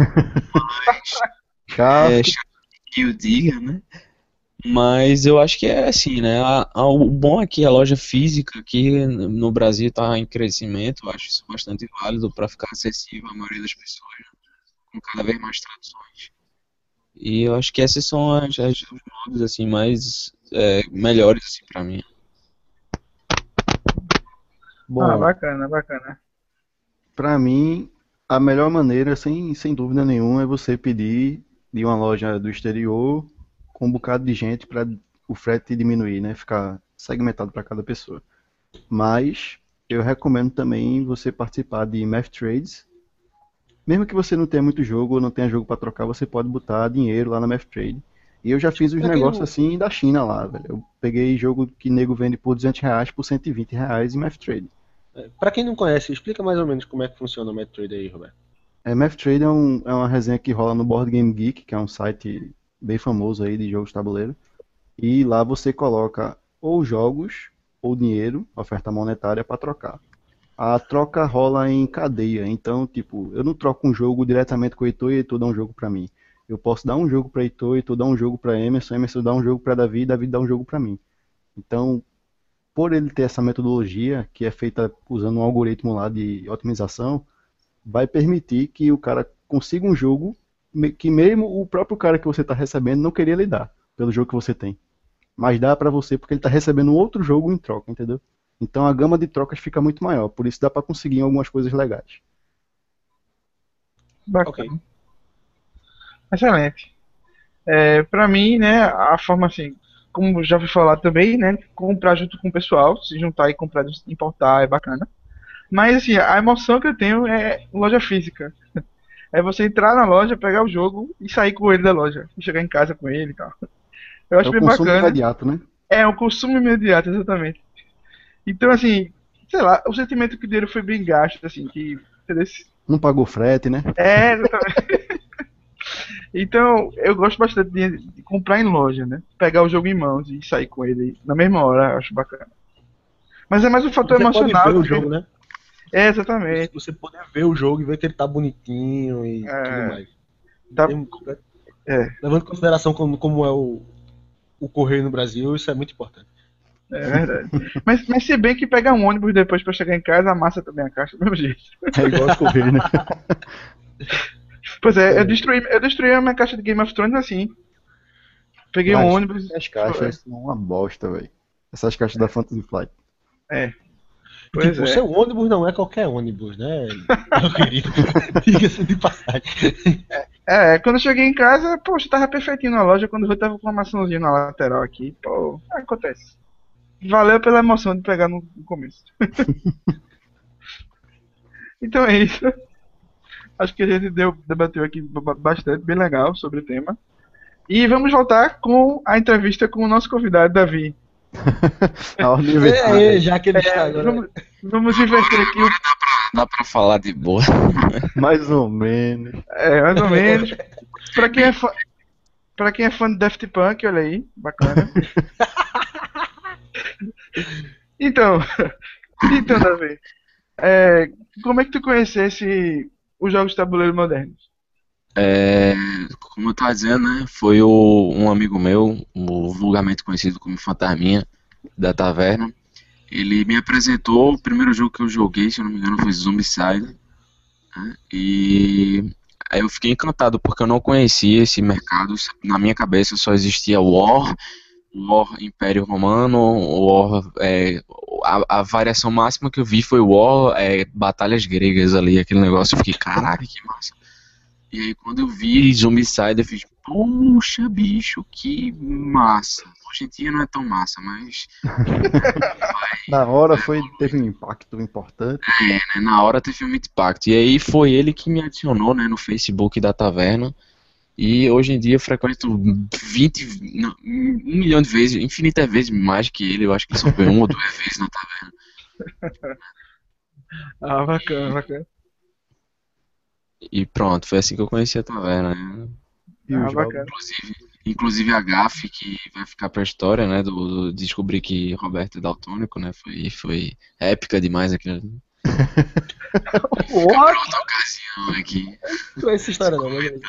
S5: É,
S2: Chato.
S5: chato que eu diga, né? Mas eu acho que é assim, né? A- a- o bom é que a loja física aqui no Brasil está em crescimento, eu acho isso bastante válido para ficar acessível à maioria das pessoas, né? Com cada vez mais traduções. E eu acho que esses são as, as- os modos assim mais é, melhores assim para mim.
S1: Ah,
S2: Bom,
S1: bacana, bacana.
S2: pra mim, a melhor maneira, sem, sem dúvida nenhuma, é você pedir de uma loja do exterior com um bocado de gente para o frete diminuir, né? Ficar segmentado para cada pessoa. Mas eu recomendo também você participar de Math Trades. Mesmo que você não tenha muito jogo ou não tenha jogo para trocar, você pode botar dinheiro lá na Math Trade. E eu já fiz os
S4: Pra quem
S2: negócios
S4: não,
S2: assim da China lá, velho. Eu peguei jogo que nego vende por duzentos reais por cento e vinte reais em Math Trade.
S4: pra quem não conhece, explica mais ou menos como é que funciona o Metroid aí, Roberto.
S2: É, Math Trade é, um, é uma resenha que rola no Board Game Geek, que é um site bem famoso aí de jogos de tabuleiro. E lá você coloca ou jogos ou dinheiro, oferta monetária para trocar. A troca rola em cadeia, então, tipo, eu não troco um jogo diretamente com o Heitor e Heitor dá um jogo para mim. Eu posso dar um jogo para Heitor, Heitor dá um jogo para Emerson, Emerson dá um jogo para Davi, Davi dá um jogo para mim. Então, por ele ter essa metodologia, que é feita usando um algoritmo lá de otimização, vai permitir que o cara consiga um jogo me- que mesmo o próprio cara que você está recebendo não queria lhe dar, pelo jogo que você tem. Mas dá para você porque ele está recebendo um outro jogo em troca, entendeu? Então a gama de trocas fica muito maior, por isso dá para conseguir algumas coisas legais.
S4: Ok.
S1: Bacana. Excelente. É, pra mim, né, a forma assim, como já fui falar também, né, comprar junto com o pessoal, se juntar e comprar, importar é bacana. Mas assim, a emoção que eu tenho é loja física. É você entrar na loja, pegar o jogo e sair com ele da loja. E chegar em casa com ele e tal. Eu
S2: É
S1: acho
S2: o
S1: bem
S2: consumo
S1: bacana.
S2: imediato, né?
S1: É um consumo imediato, exatamente. Então, assim, sei lá, o sentimento que o dinheiro foi bem gasto, assim, que. Entendeu?
S2: Não pagou frete, né?
S1: É, exatamente. Então, eu gosto bastante de, de comprar em loja, né? Pegar o jogo em mãos e sair com ele na mesma hora, eu acho bacana. Mas é mais um fator
S4: Você pode ver
S1: emocional
S4: o
S1: também.
S4: jogo, né?
S1: É,
S4: Você
S1: exatamente.
S4: você poder ver o jogo e ver que ele tá bonitinho e tudo
S1: É,
S4: mais.
S1: tá,
S4: Tem-
S1: é,
S4: levando em consideração como, como é o, o correio no Brasil, isso é muito importante.
S1: é verdade. Mas, mas se bem que pegar um ônibus depois pra chegar em casa, amassa também a caixa do mesmo jeito.
S2: É igual os correios, né?
S1: Pois é, eu
S4: É,
S1: destruí, eu destruí a minha caixa de Game of Thrones assim. Peguei um
S2: As,
S1: ônibus.
S2: as
S1: Foi.
S2: caixas são uma bosta, velho. Essas caixas da Fantasy Flight.
S1: É,
S4: e,
S1: pois
S4: tipo, o
S1: é.
S4: seu ônibus não é qualquer ônibus, né? Meu querido. Diga-se de passagem.
S1: É, quando eu cheguei em casa, poxa, tava perfeitinho na loja, quando eu vi, tava com uma maçãzinha na lateral aqui. Pô, acontece. Valeu pela emoção de pegar no, no começo. Então é isso. Acho que a gente deu, debateu aqui ba- bastante, bem legal sobre o tema. E vamos voltar com a entrevista com o nosso convidado, Davi.
S2: A ordem
S4: É,
S2: invertida.
S4: é, já que ele está
S1: É,
S4: agora.
S1: vamos, vamos inverter aqui o.
S3: Dá pra falar de boa.
S2: Mais ou menos.
S1: É, mais ou menos. Pra quem é fã, pra quem é fã de Daft Punk, olha aí, bacana. Então, então, Davi, é, como é que tu conhecesse os jogos de tabuleiro modernos?
S3: É, como eu tava dizendo, né? Foi o, um amigo meu, o vulgarmente conhecido como Fantasminha, da taverna. Ele me apresentou o primeiro jogo que eu joguei, se eu não me engano, foi Zombicide. Né? E aí eu fiquei encantado porque eu não conhecia esse mercado. Na minha cabeça só existia War, War Império Romano, War. É, a, a variação máxima que eu vi foi War, é, batalhas gregas ali, aquele negócio. Eu fiquei, caraca, que massa. E aí quando eu vi Zombicide, eu fiz, poxa, bicho, que massa. Hoje em dia não é tão massa, mas
S2: Na hora foi, teve um impacto importante.
S3: né, na hora teve um impacto. E aí foi ele que me adicionou, né, no Facebook da taverna. E hoje em dia eu frequento vinte, não, um milhão de vezes, infinitas vezes mais que ele. Eu acho que só foi uma ou duas vezes na taverna.
S1: Ah, bacana, bacana.
S3: E pronto, foi assim que eu conheci a taverna, né?
S2: E
S1: Ah,
S2: os jogos.
S1: bacana.
S3: Inclusive, inclusive a gafe que vai ficar pra história, né? Do, do descobrir que Roberto é daltônico, né? Foi, foi épica demais aquilo. ali.
S1: What?
S3: Outra ocasião aqui.
S4: Não é essa história, não, mas.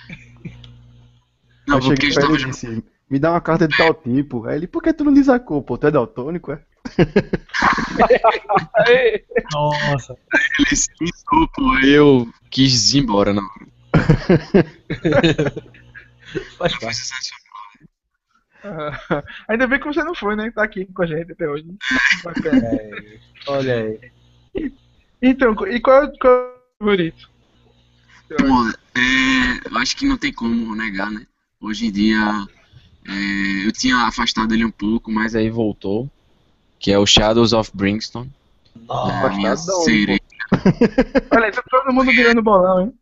S3: Não,
S2: Eu
S3: porque
S2: cheguei pra
S3: estava
S2: ele e disse, me dá uma carta de tal tipo. Aí ele, por que tu não diz a cor, pô? Tu é daltônico, é?
S4: Nossa.
S3: ele se irritou, pô, aí eu quis ir embora, não.
S4: Faz
S3: Foi
S4: parte.
S3: sensacional.
S1: Ah, ainda bem que você não foi, né? Tá aqui com a gente até hoje. Bacana.
S4: É, olha aí.
S1: Então, e qual, qual é o favorito?
S5: Bom, é, eu acho que não tem como negar, né? Hoje em dia, é, eu tinha afastado ele um pouco, mas aí voltou, que é o Shadows of Brimstone. É a minha
S4: Afastado da onde, pô?
S5: cereja.
S1: Olha, tá todo mundo virando bolão, hein?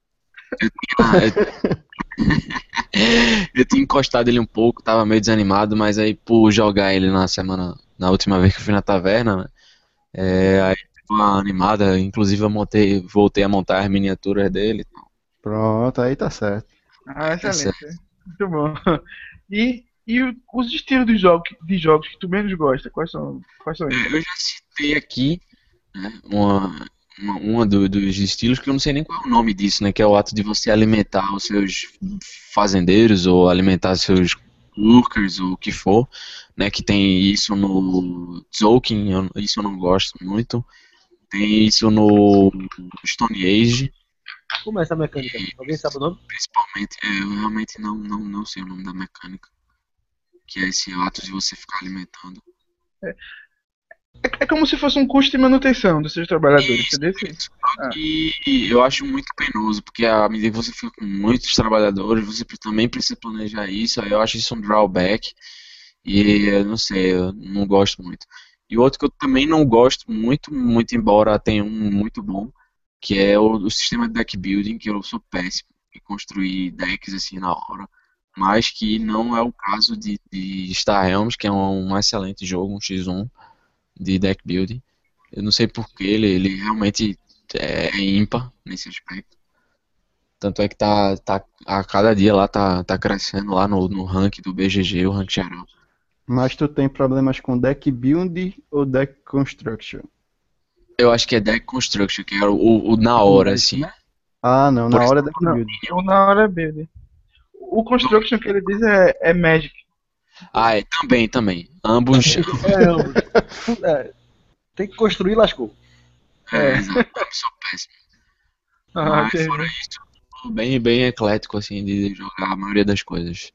S5: Eu tinha encostado ele um pouco, tava meio desanimado, mas aí por jogar ele na semana, na última vez que eu fui na taverna, né? É, aí deu uma animada, inclusive eu montei, voltei a montar as miniaturas dele.
S2: Pronto, aí tá certo.
S1: Ah,
S5: Tá certo.
S1: excelente. Muito bom. E, e o- os estilos de jogos, de jogos que tu menos gosta, quais são, quais são eles?
S5: Eu já citei aqui, né, uma, uma, uma do- dos estilos que eu não sei nem qual é o nome disso, né? Que é o ato de você alimentar os seus fazendeiros ou alimentar seus workers ou o que for, né? Que tem isso no Tzolk'in, eu- isso eu não gosto muito. Tem isso no Stone Age,
S4: Como é essa mecânica? Alguém sabe o nome?
S5: principalmente. É, eu realmente não, não, não sei o nome da mecânica, que é esse ato de você ficar alimentando.
S1: É, é como se fosse um custo de manutenção dos seus trabalhadores, entendeu? Sim. Ah,
S5: E eu acho muito penoso, porque à medida que você fica com muitos trabalhadores, você também precisa planejar isso, aí eu acho isso um drawback, e eu não sei, eu não gosto muito. E outro que eu também não gosto muito, muito embora tenha um muito bom, que é o, o sistema de deck building, que eu sou péssimo em construir decks assim na hora, mas que não é o caso de, de Star Realms, que é um, um excelente jogo, um xis um de deck building. Eu não sei porque ele, ele realmente é, é ímpar nesse aspecto. Tanto é que tá, tá a cada dia lá tá, tá crescendo lá no, no rank do B G G, o rank geral.
S2: Mas tu tem problemas com deck build ou deck construction?
S5: Eu acho que é deck construction, que é o, o- o na hora, assim.
S2: Ah, não,
S5: Por
S2: na hora é
S5: exemplo,
S2: deck
S1: não,
S2: build.
S1: ou na hora B. O construction que ele diz é, é Magic.
S5: ah, é, também, também. Ambos.
S4: É, ambos. É, tem que construir, lascou.
S5: É, exato. Eu sou péssimo.
S1: Ah,
S5: Mas
S1: entendi.
S5: fora isso, eu sou bem, bem eclético, assim, de jogar a maioria das coisas.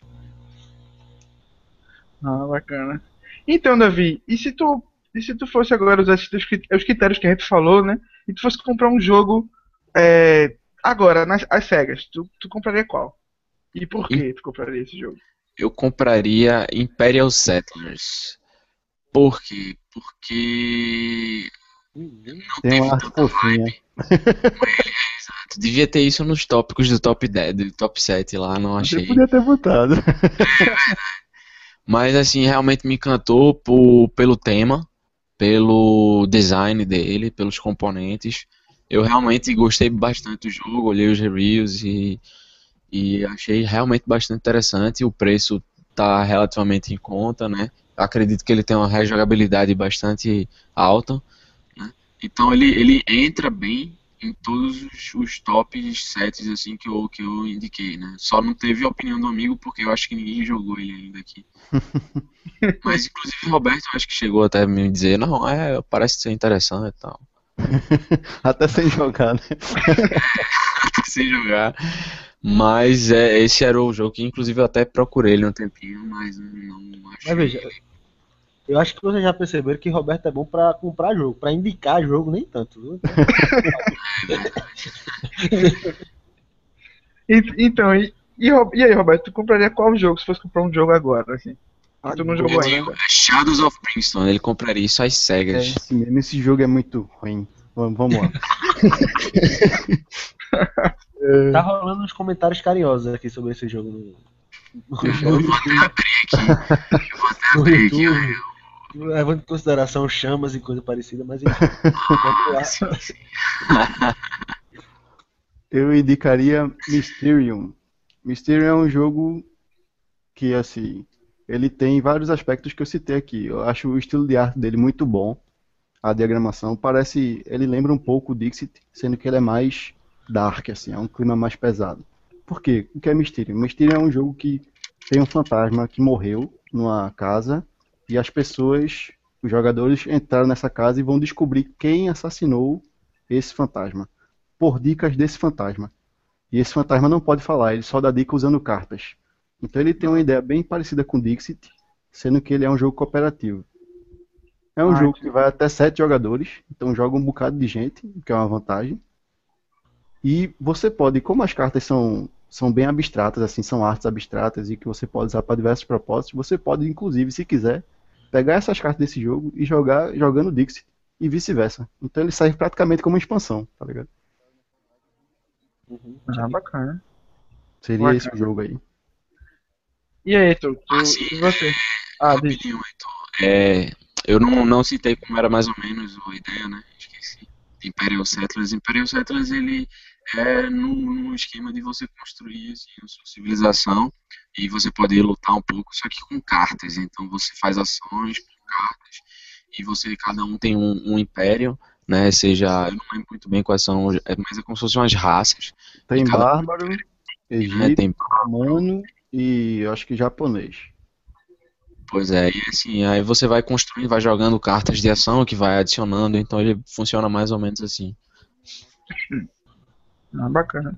S1: Ah, bacana. Então, Davi, e se tu, e se tu fosse agora usar esses teus crit- os critérios que a gente falou, né? E tu fosse comprar um jogo é, agora, nas as cegas, tu, tu compraria qual? E por
S5: Em-
S1: que tu compraria esse jogo?
S5: Eu compraria Imperial Settlers. Por quê? Porque não
S2: Tem
S5: teve
S2: uma arte
S5: tanta
S2: fofinha.
S5: Tu devia ter isso nos tópicos do top dez, do top sete lá, não
S2: Você
S5: achei.
S2: podia ter botado.
S5: Mas assim, realmente me encantou por, pelo tema, pelo design dele, pelos componentes. Eu realmente gostei bastante do jogo, olhei os reviews e, e achei realmente bastante interessante. O preço tá relativamente em conta, né? Acredito que ele tem uma rejogabilidade bastante alta, né? Então ele, ele entra bem em todos os, os tops sets assim que eu, que eu indiquei, né? Só não teve a opinião do amigo porque eu acho que ninguém jogou ele ainda aqui. Mas inclusive o Roberto eu acho que chegou até a me dizer, não, é, parece ser interessante e tal.
S2: Até sem jogar, né?
S5: Sem jogar. Mas é, esse era o jogo que inclusive eu até procurei ele um tempinho, mas não, não achei.
S4: Mas veja, eu acho que vocês já perceberam que Roberto é bom pra comprar jogo, pra indicar jogo nem tanto, viu?
S1: E- então, e, e, Ro- e aí, Roberto, tu compraria qual jogo se fosse comprar um jogo agora, assim? Que tu não jogou
S4: Agora,
S1: ainda.
S5: É Shadows of Brimstone, ele compraria isso às
S2: É
S5: cegas.
S2: esse mesmo. Esse jogo é muito ruim. Vamos, vamos lá.
S4: tá rolando uns comentários carinhosos aqui sobre esse jogo no, no,
S5: Eu vou até abrir aqui. Eu vou até
S4: no
S5: abrir aqui.
S4: YouTube, levando em consideração chamas e coisa parecida, mas enfim, vamos lá.
S5: Sim, sim.
S2: Eu indicaria Mysterium. Mysterium é um jogo que, assim, ele tem vários aspectos que eu citei aqui. Eu acho o estilo de arte dele muito bom. A diagramação parece, ele lembra um pouco o Dixit, sendo que ele é mais dark, assim, é um clima mais pesado. Por quê? O que é Mysterium? Mysterium é um jogo que tem um fantasma que morreu numa casa e as pessoas, os jogadores entraram nessa casa e vão descobrir quem assassinou esse fantasma, por dicas desse fantasma. E esse fantasma não pode falar, ele só dá dica usando cartas. Então ele tem uma ideia bem parecida com Dixit, sendo que ele é um jogo cooperativo. É um
S1: Ah,
S2: jogo que vai até sete jogadores, então joga um bocado de gente, o que é uma vantagem. E você pode, como as cartas são, são bem abstratas, assim, são artes abstratas e que você pode usar para diversos propósitos, você pode, inclusive, se quiser, pegar essas cartas desse jogo e jogar jogando Dixit e vice-versa. Então ele serve praticamente como uma expansão, tá ligado?
S4: Uhum.
S1: ah, bacana.
S2: Seria
S1: Bacana.
S2: esse o jogo aí.
S1: E aí, Heitor, tu,
S5: Ah, sim,
S1: e você? Ah, diz.
S5: rapidinho, Heitor. É, eu não, não citei como era mais ou menos a ideia, né? Esqueci. Imperial Settlers. Imperial Settlers, ele é num, num esquema de você construir assim, a sua civilização e você pode lutar um pouco, só que com cartas. Então você faz ações com cartas e você, cada um tem um, um império, né? Seja, eu não lembro muito bem quais são, é, mas é como se fossem umas raças. E
S2: Tem
S5: cada
S2: bárbaro,
S5: né,
S2: egípcio,
S5: tem.
S2: romano e eu acho que japonês.
S5: Pois é, e assim, aí você vai construindo, vai jogando cartas de ação que vai adicionando, então ele funciona mais ou menos assim.
S1: Ah, bacana.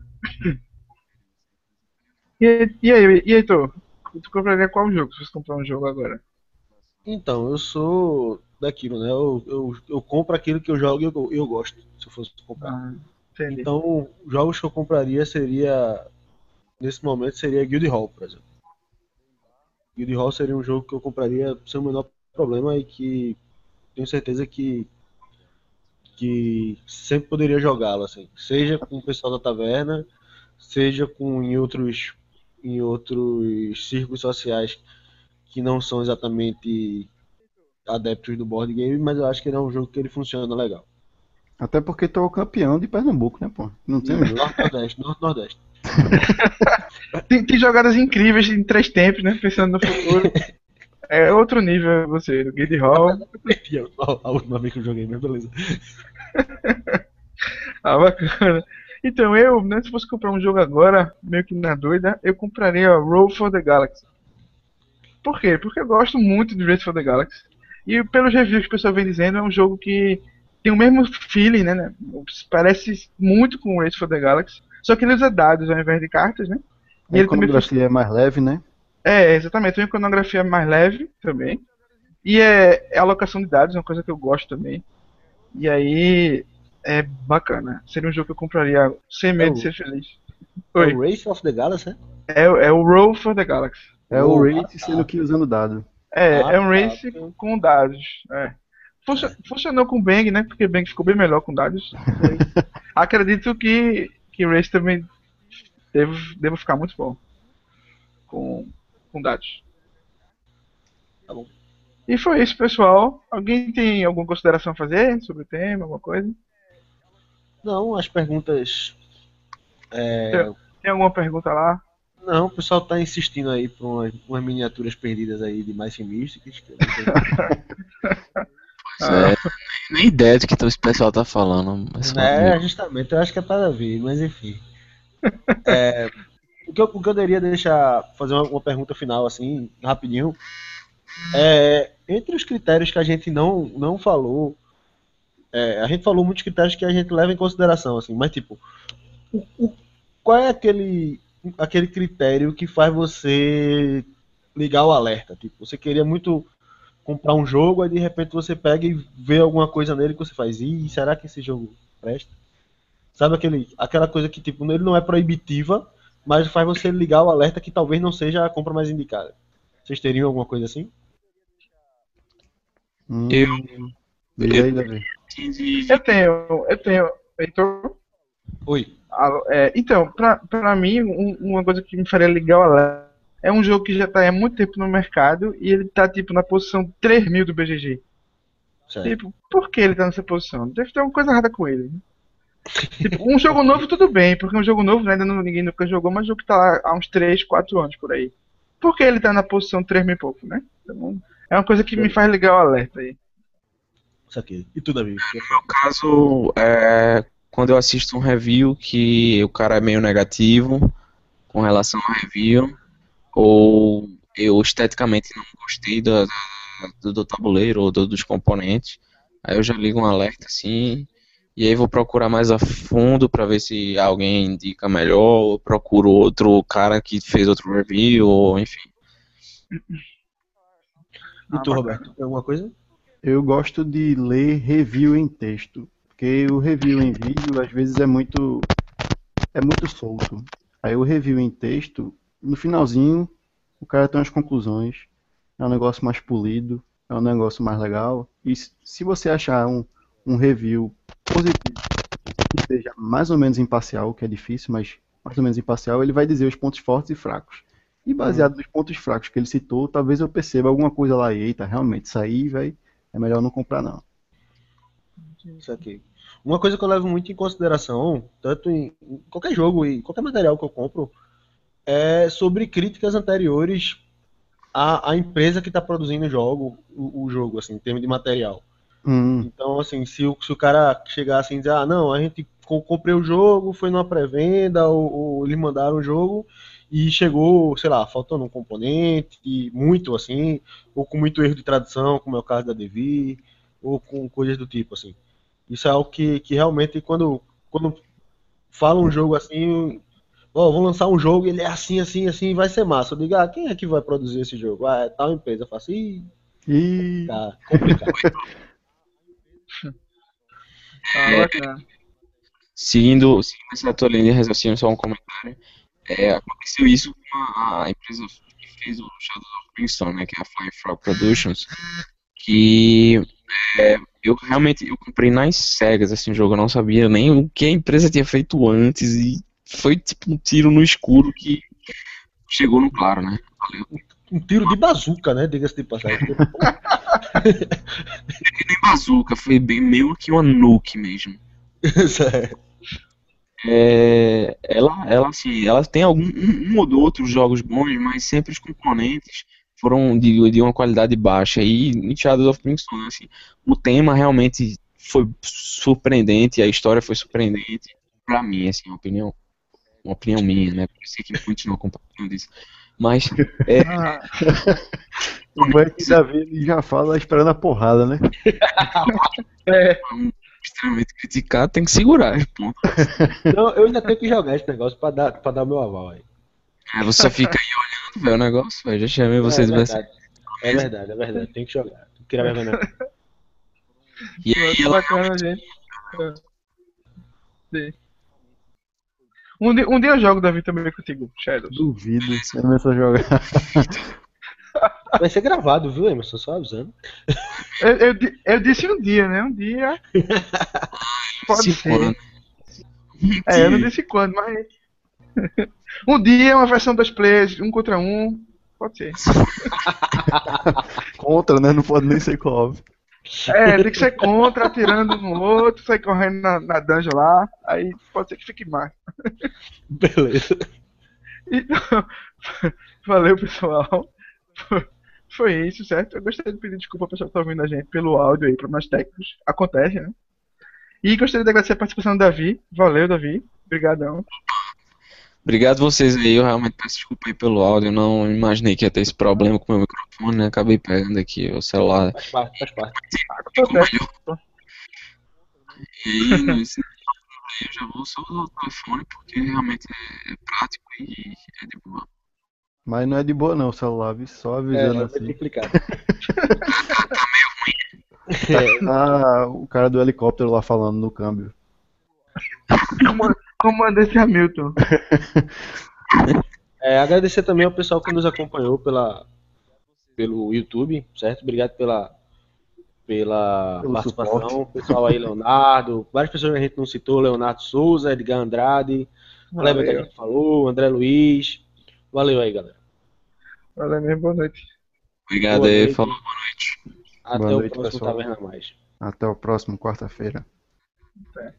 S1: E, e aí, e aí, Heitor? Tu compraria qual jogo se você comprar um jogo agora?
S4: Então, eu sou daquilo, né? Eu, eu, eu compro aquilo que eu jogo e eu, eu gosto, se eu fosse comprar.
S1: Ah, entendi.
S4: Então, jogos que eu compraria seria, nesse momento, seria Guild Hall, por exemplo. Guild Hall seria um jogo que eu compraria sem o menor problema e que tenho certeza que, que sempre poderia jogá-lo, assim. Seja com o pessoal da taverna, seja com em outros, em outros círculos sociais que não são exatamente adeptos do board game, mas eu acho que ele é um jogo que ele funciona legal.
S2: Até porque tu é o campeão de Pernambuco, né, pô? Não tem um jogo.
S4: Norte-Nordeste, Norte-Nordeste.
S1: Tem, tem jogadas incríveis em três tempos, né? Pensando no futuro. É outro nível você, do Guild Hall.
S4: Perdi a, a última vez que eu joguei, mas beleza.
S1: Ah, bacana. Então, eu, né, se fosse comprar um jogo agora, meio que na doida, eu compraria Roll for the Galaxy. Por quê? Porque eu gosto muito de Race for the Galaxy. E pelos reviews que o pessoal vem dizendo, é um jogo que tem o mesmo feeling, né? né? Parece muito com Race for the Galaxy. Só que ele usa dados ao invés de cartas, né? E
S2: A
S1: ele também funciona.
S2: iconografia é mais leve, né?
S1: É, exatamente. Tem uma iconografia mais leve também. E é, é alocação de dados, é uma coisa que eu gosto também. E aí é bacana. Seria um jogo que eu compraria sem medo de ser feliz.
S4: É
S1: Oi.
S4: o Race of the Galaxy, né?
S1: É, é o Roll for the Galaxy.
S2: É o
S4: Oh,
S2: Race
S4: ah,
S2: sendo
S4: tá.
S2: que usando dado.
S1: É,
S4: Ah,
S1: é um
S4: tá.
S1: race com dados. É. Funcio- Funcionou com o Bang, né? Porque o Bang ficou bem melhor com dados. Mas acredito que, que o Race também deve, deve ficar muito bom com, com dados.
S4: Tá bom.
S1: E foi isso, pessoal. Alguém tem alguma consideração a fazer sobre o tema, alguma coisa?
S4: Não, as perguntas. É,
S1: Tem, tem alguma pergunta lá?
S4: Não, o pessoal tá insistindo aí por umas, umas miniaturas perdidas aí de mais Mystics. Que eu não tenho-
S5: Pois é, nem, nem ideia do que esse pessoal tá falando. Mas só
S4: É,
S5: meio-
S4: justamente, eu acho que é para ver, mas enfim. É, o, que eu, o que eu deveria deixar, fazer uma, uma pergunta final, assim, rapidinho, é, entre os critérios que a gente não, não falou, é, a gente falou muitos critérios que a gente leva em consideração, assim, mas tipo, o, o- qual é aquele, aquele critério que faz você ligar o alerta? Tipo, você queria muito comprar um jogo, aí de repente você pega e vê alguma coisa nele que você faz, ih, será que esse jogo presta? Sabe aquele, aquela coisa que tipo, ele não é proibitiva, mas faz você ligar o alerta que talvez não seja a compra mais indicada. Vocês teriam alguma coisa assim?
S2: Hum,
S5: Eu,
S2: Diga aí, Davi.
S5: entendi.
S1: Eu tenho, eu tenho. Heitor?
S4: Oi.
S1: Ah, é, então, pra, pra mim, um- uma coisa que me faria ligar o alerta é um jogo que já tá há muito tempo no mercado e ele tá, tipo, na posição três mil do B G G.
S4: Certo.
S1: Tipo, por que ele tá nessa posição? Deve ter alguma coisa errada com ele. Tipo, um jogo novo tudo bem, porque um jogo novo né, ainda não, ninguém nunca jogou, mas um jogo que tá lá há uns três, quatro anos por aí. Por que ele tá na posição três mil e pouco, né? Então, é uma coisa que me faz ligar o alerta aí.
S4: Isso aqui. E tu, Davi?
S5: No caso, é, quando eu assisto um review que o cara é meio negativo com relação ao review, ou eu esteticamente não gostei da- da- do, do tabuleiro ou do- dos componentes, aí eu já ligo um alerta assim, e aí vou procurar mais a fundo pra ver se alguém indica melhor, ou procuro outro cara que fez outro review, ou enfim.
S4: E
S1: Ah,
S4: tu,
S1: bacana.
S4: Roberto, tem alguma coisa?
S2: Eu gosto de ler review em texto, porque o review em vídeo às vezes é muito é muito solto. Aí o review em texto, no finalzinho, o cara tem umas conclusões, é um negócio mais polido, é um negócio mais legal. E se se você achar um, um review positivo, que seja mais ou menos imparcial, que é difícil, mas mais ou menos imparcial, ele vai dizer os pontos fortes e fracos. E baseado nos pontos fracos que ele citou, talvez eu perceba alguma coisa lá, e eita, realmente, isso aí, velho, é melhor não comprar não.
S4: Isso aqui. Uma coisa que eu levo muito em consideração, tanto em, em qualquer jogo e qualquer material que eu compro, é sobre críticas anteriores à, à empresa que está produzindo o jogo, o, o jogo, assim, em termos de material.
S2: Hum,
S4: Então, assim, se o, se o cara chegar assim e dizer, ah, não, a gente co- comprei o jogo, foi numa pré-venda, ou, ou eles mandaram o jogo e chegou, sei lá, faltando um componente, e muito assim, ou com muito erro de tradução, como é o caso da Devi, ou com coisas do tipo, assim. Isso é algo que, que realmente, quando, quando fala um jogo assim, ó, vou lançar um jogo, ele é assim, assim, assim, vai ser massa. Eu digo, ah, quem é que vai produzir esse jogo? Ah, é tal empresa. Eu faço, ih,
S2: e
S4: tá complicado.
S1: Ah, bacana.
S5: Seguindo, seguindo essa tua linha de raciocínio, só um comentário. É, aconteceu isso com a, a empresa que fez o Shadows of Brimstone, né, que é a Flying Frog Productions, que é, eu realmente eu comprei nas cegas esse jogo, eu não sabia nem o que a empresa tinha feito antes e foi tipo um tiro no escuro que chegou no claro, né? Valeu.
S4: Um tiro de bazuca, né? Diga-se de passagem. Porque, pô,
S5: Nem bazuca, foi bem meio que uma nuke mesmo.
S4: sério.
S5: É, ela, ela, assim, ela tem algum, um, um ou outros jogos bons, mas sempre os componentes foram de, de uma qualidade baixa. E em Shadows of Brimstone, assim, o tema realmente foi surpreendente, a história foi surpreendente. Pra mim, assim, uma opinião, uma opinião minha, né? Eu sei que muitos não compartilham disso. Mas é,
S1: Ah,
S2: o bom é que Davi ele já fala esperando a porrada, né?
S1: é,
S5: extremamente criticado, tem que segurar, ponto.
S4: Não, eu ainda tenho que jogar esse negócio pra dar, pra dar o meu aval aí.
S5: Aí você só fica aí olhando, velho, o negócio, velho. Já chamei
S4: É
S5: vocês pra essa.
S4: verdade. É verdade, é verdade. Tem que jogar. Não queria vergonha, não.
S5: E aí
S1: muito
S5: ela
S1: bacana, gente. É, sim. Um dia, um dia eu jogo, Davi, também contigo, Shadows.
S2: Duvido, você começou a jogar.
S4: Vai ser gravado, viu, Emerson? Só avisando.
S1: Eu, eu, di- eu disse um dia, né? Um dia. Pode
S5: se
S1: ser.
S5: quando.
S1: É, eu não disse quando, mas. Um dia, uma versão dos players, um contra um. Pode ser.
S2: Contra, né? Não pode nem ser co-op.
S1: É, tem que ser contra, atirando no outro, sair correndo na, na dungeon lá. Aí pode ser que fique mais.
S4: Beleza.
S1: Então, valeu, pessoal. Foi isso, certo? Eu gostaria de pedir desculpa ao pessoal que tá ouvindo a gente pelo áudio aí, problemas técnicos. Acontece, né? E gostaria de agradecer a participação do Davi. Valeu, Davi. Obrigadão.
S5: Obrigado vocês aí, eu realmente peço desculpa aí pelo áudio, eu não imaginei que ia ter esse problema com o meu microfone, né? Acabei pegando aqui o celular.
S4: Faz parte, faz parte.
S5: Ficou melhor. E aí, nesse- eu já vou só usar o telefone porque realmente é, é prático e é de boa.
S2: Mas não é de boa não o celular, viu? Só
S4: É,
S2: avisando
S4: é
S2: assim.
S4: complicado.
S2: Ah, o cara do helicóptero lá falando no câmbio.
S1: Comandante Hamilton.
S4: É, agradecer também ao pessoal que nos acompanhou pela, pelo YouTube, certo? Obrigado pela, pela
S2: Pelo
S4: participação.
S2: suporte.
S4: Pessoal aí, Leonardo, várias pessoas que a gente não citou, Leonardo Souza, Edgar Andrade, Kleber que a
S1: Valeu.
S4: gente falou, André Luiz. Valeu aí, galera.
S1: Valeu mesmo, boa noite.
S5: Obrigado
S4: Boa
S5: aí,
S4: noite.
S5: falou, boa noite.
S4: Até
S2: Boa
S4: o
S2: noite,
S4: próximo
S2: pessoal.
S4: Taverna Mais.
S2: Até o próximo quarta-feira.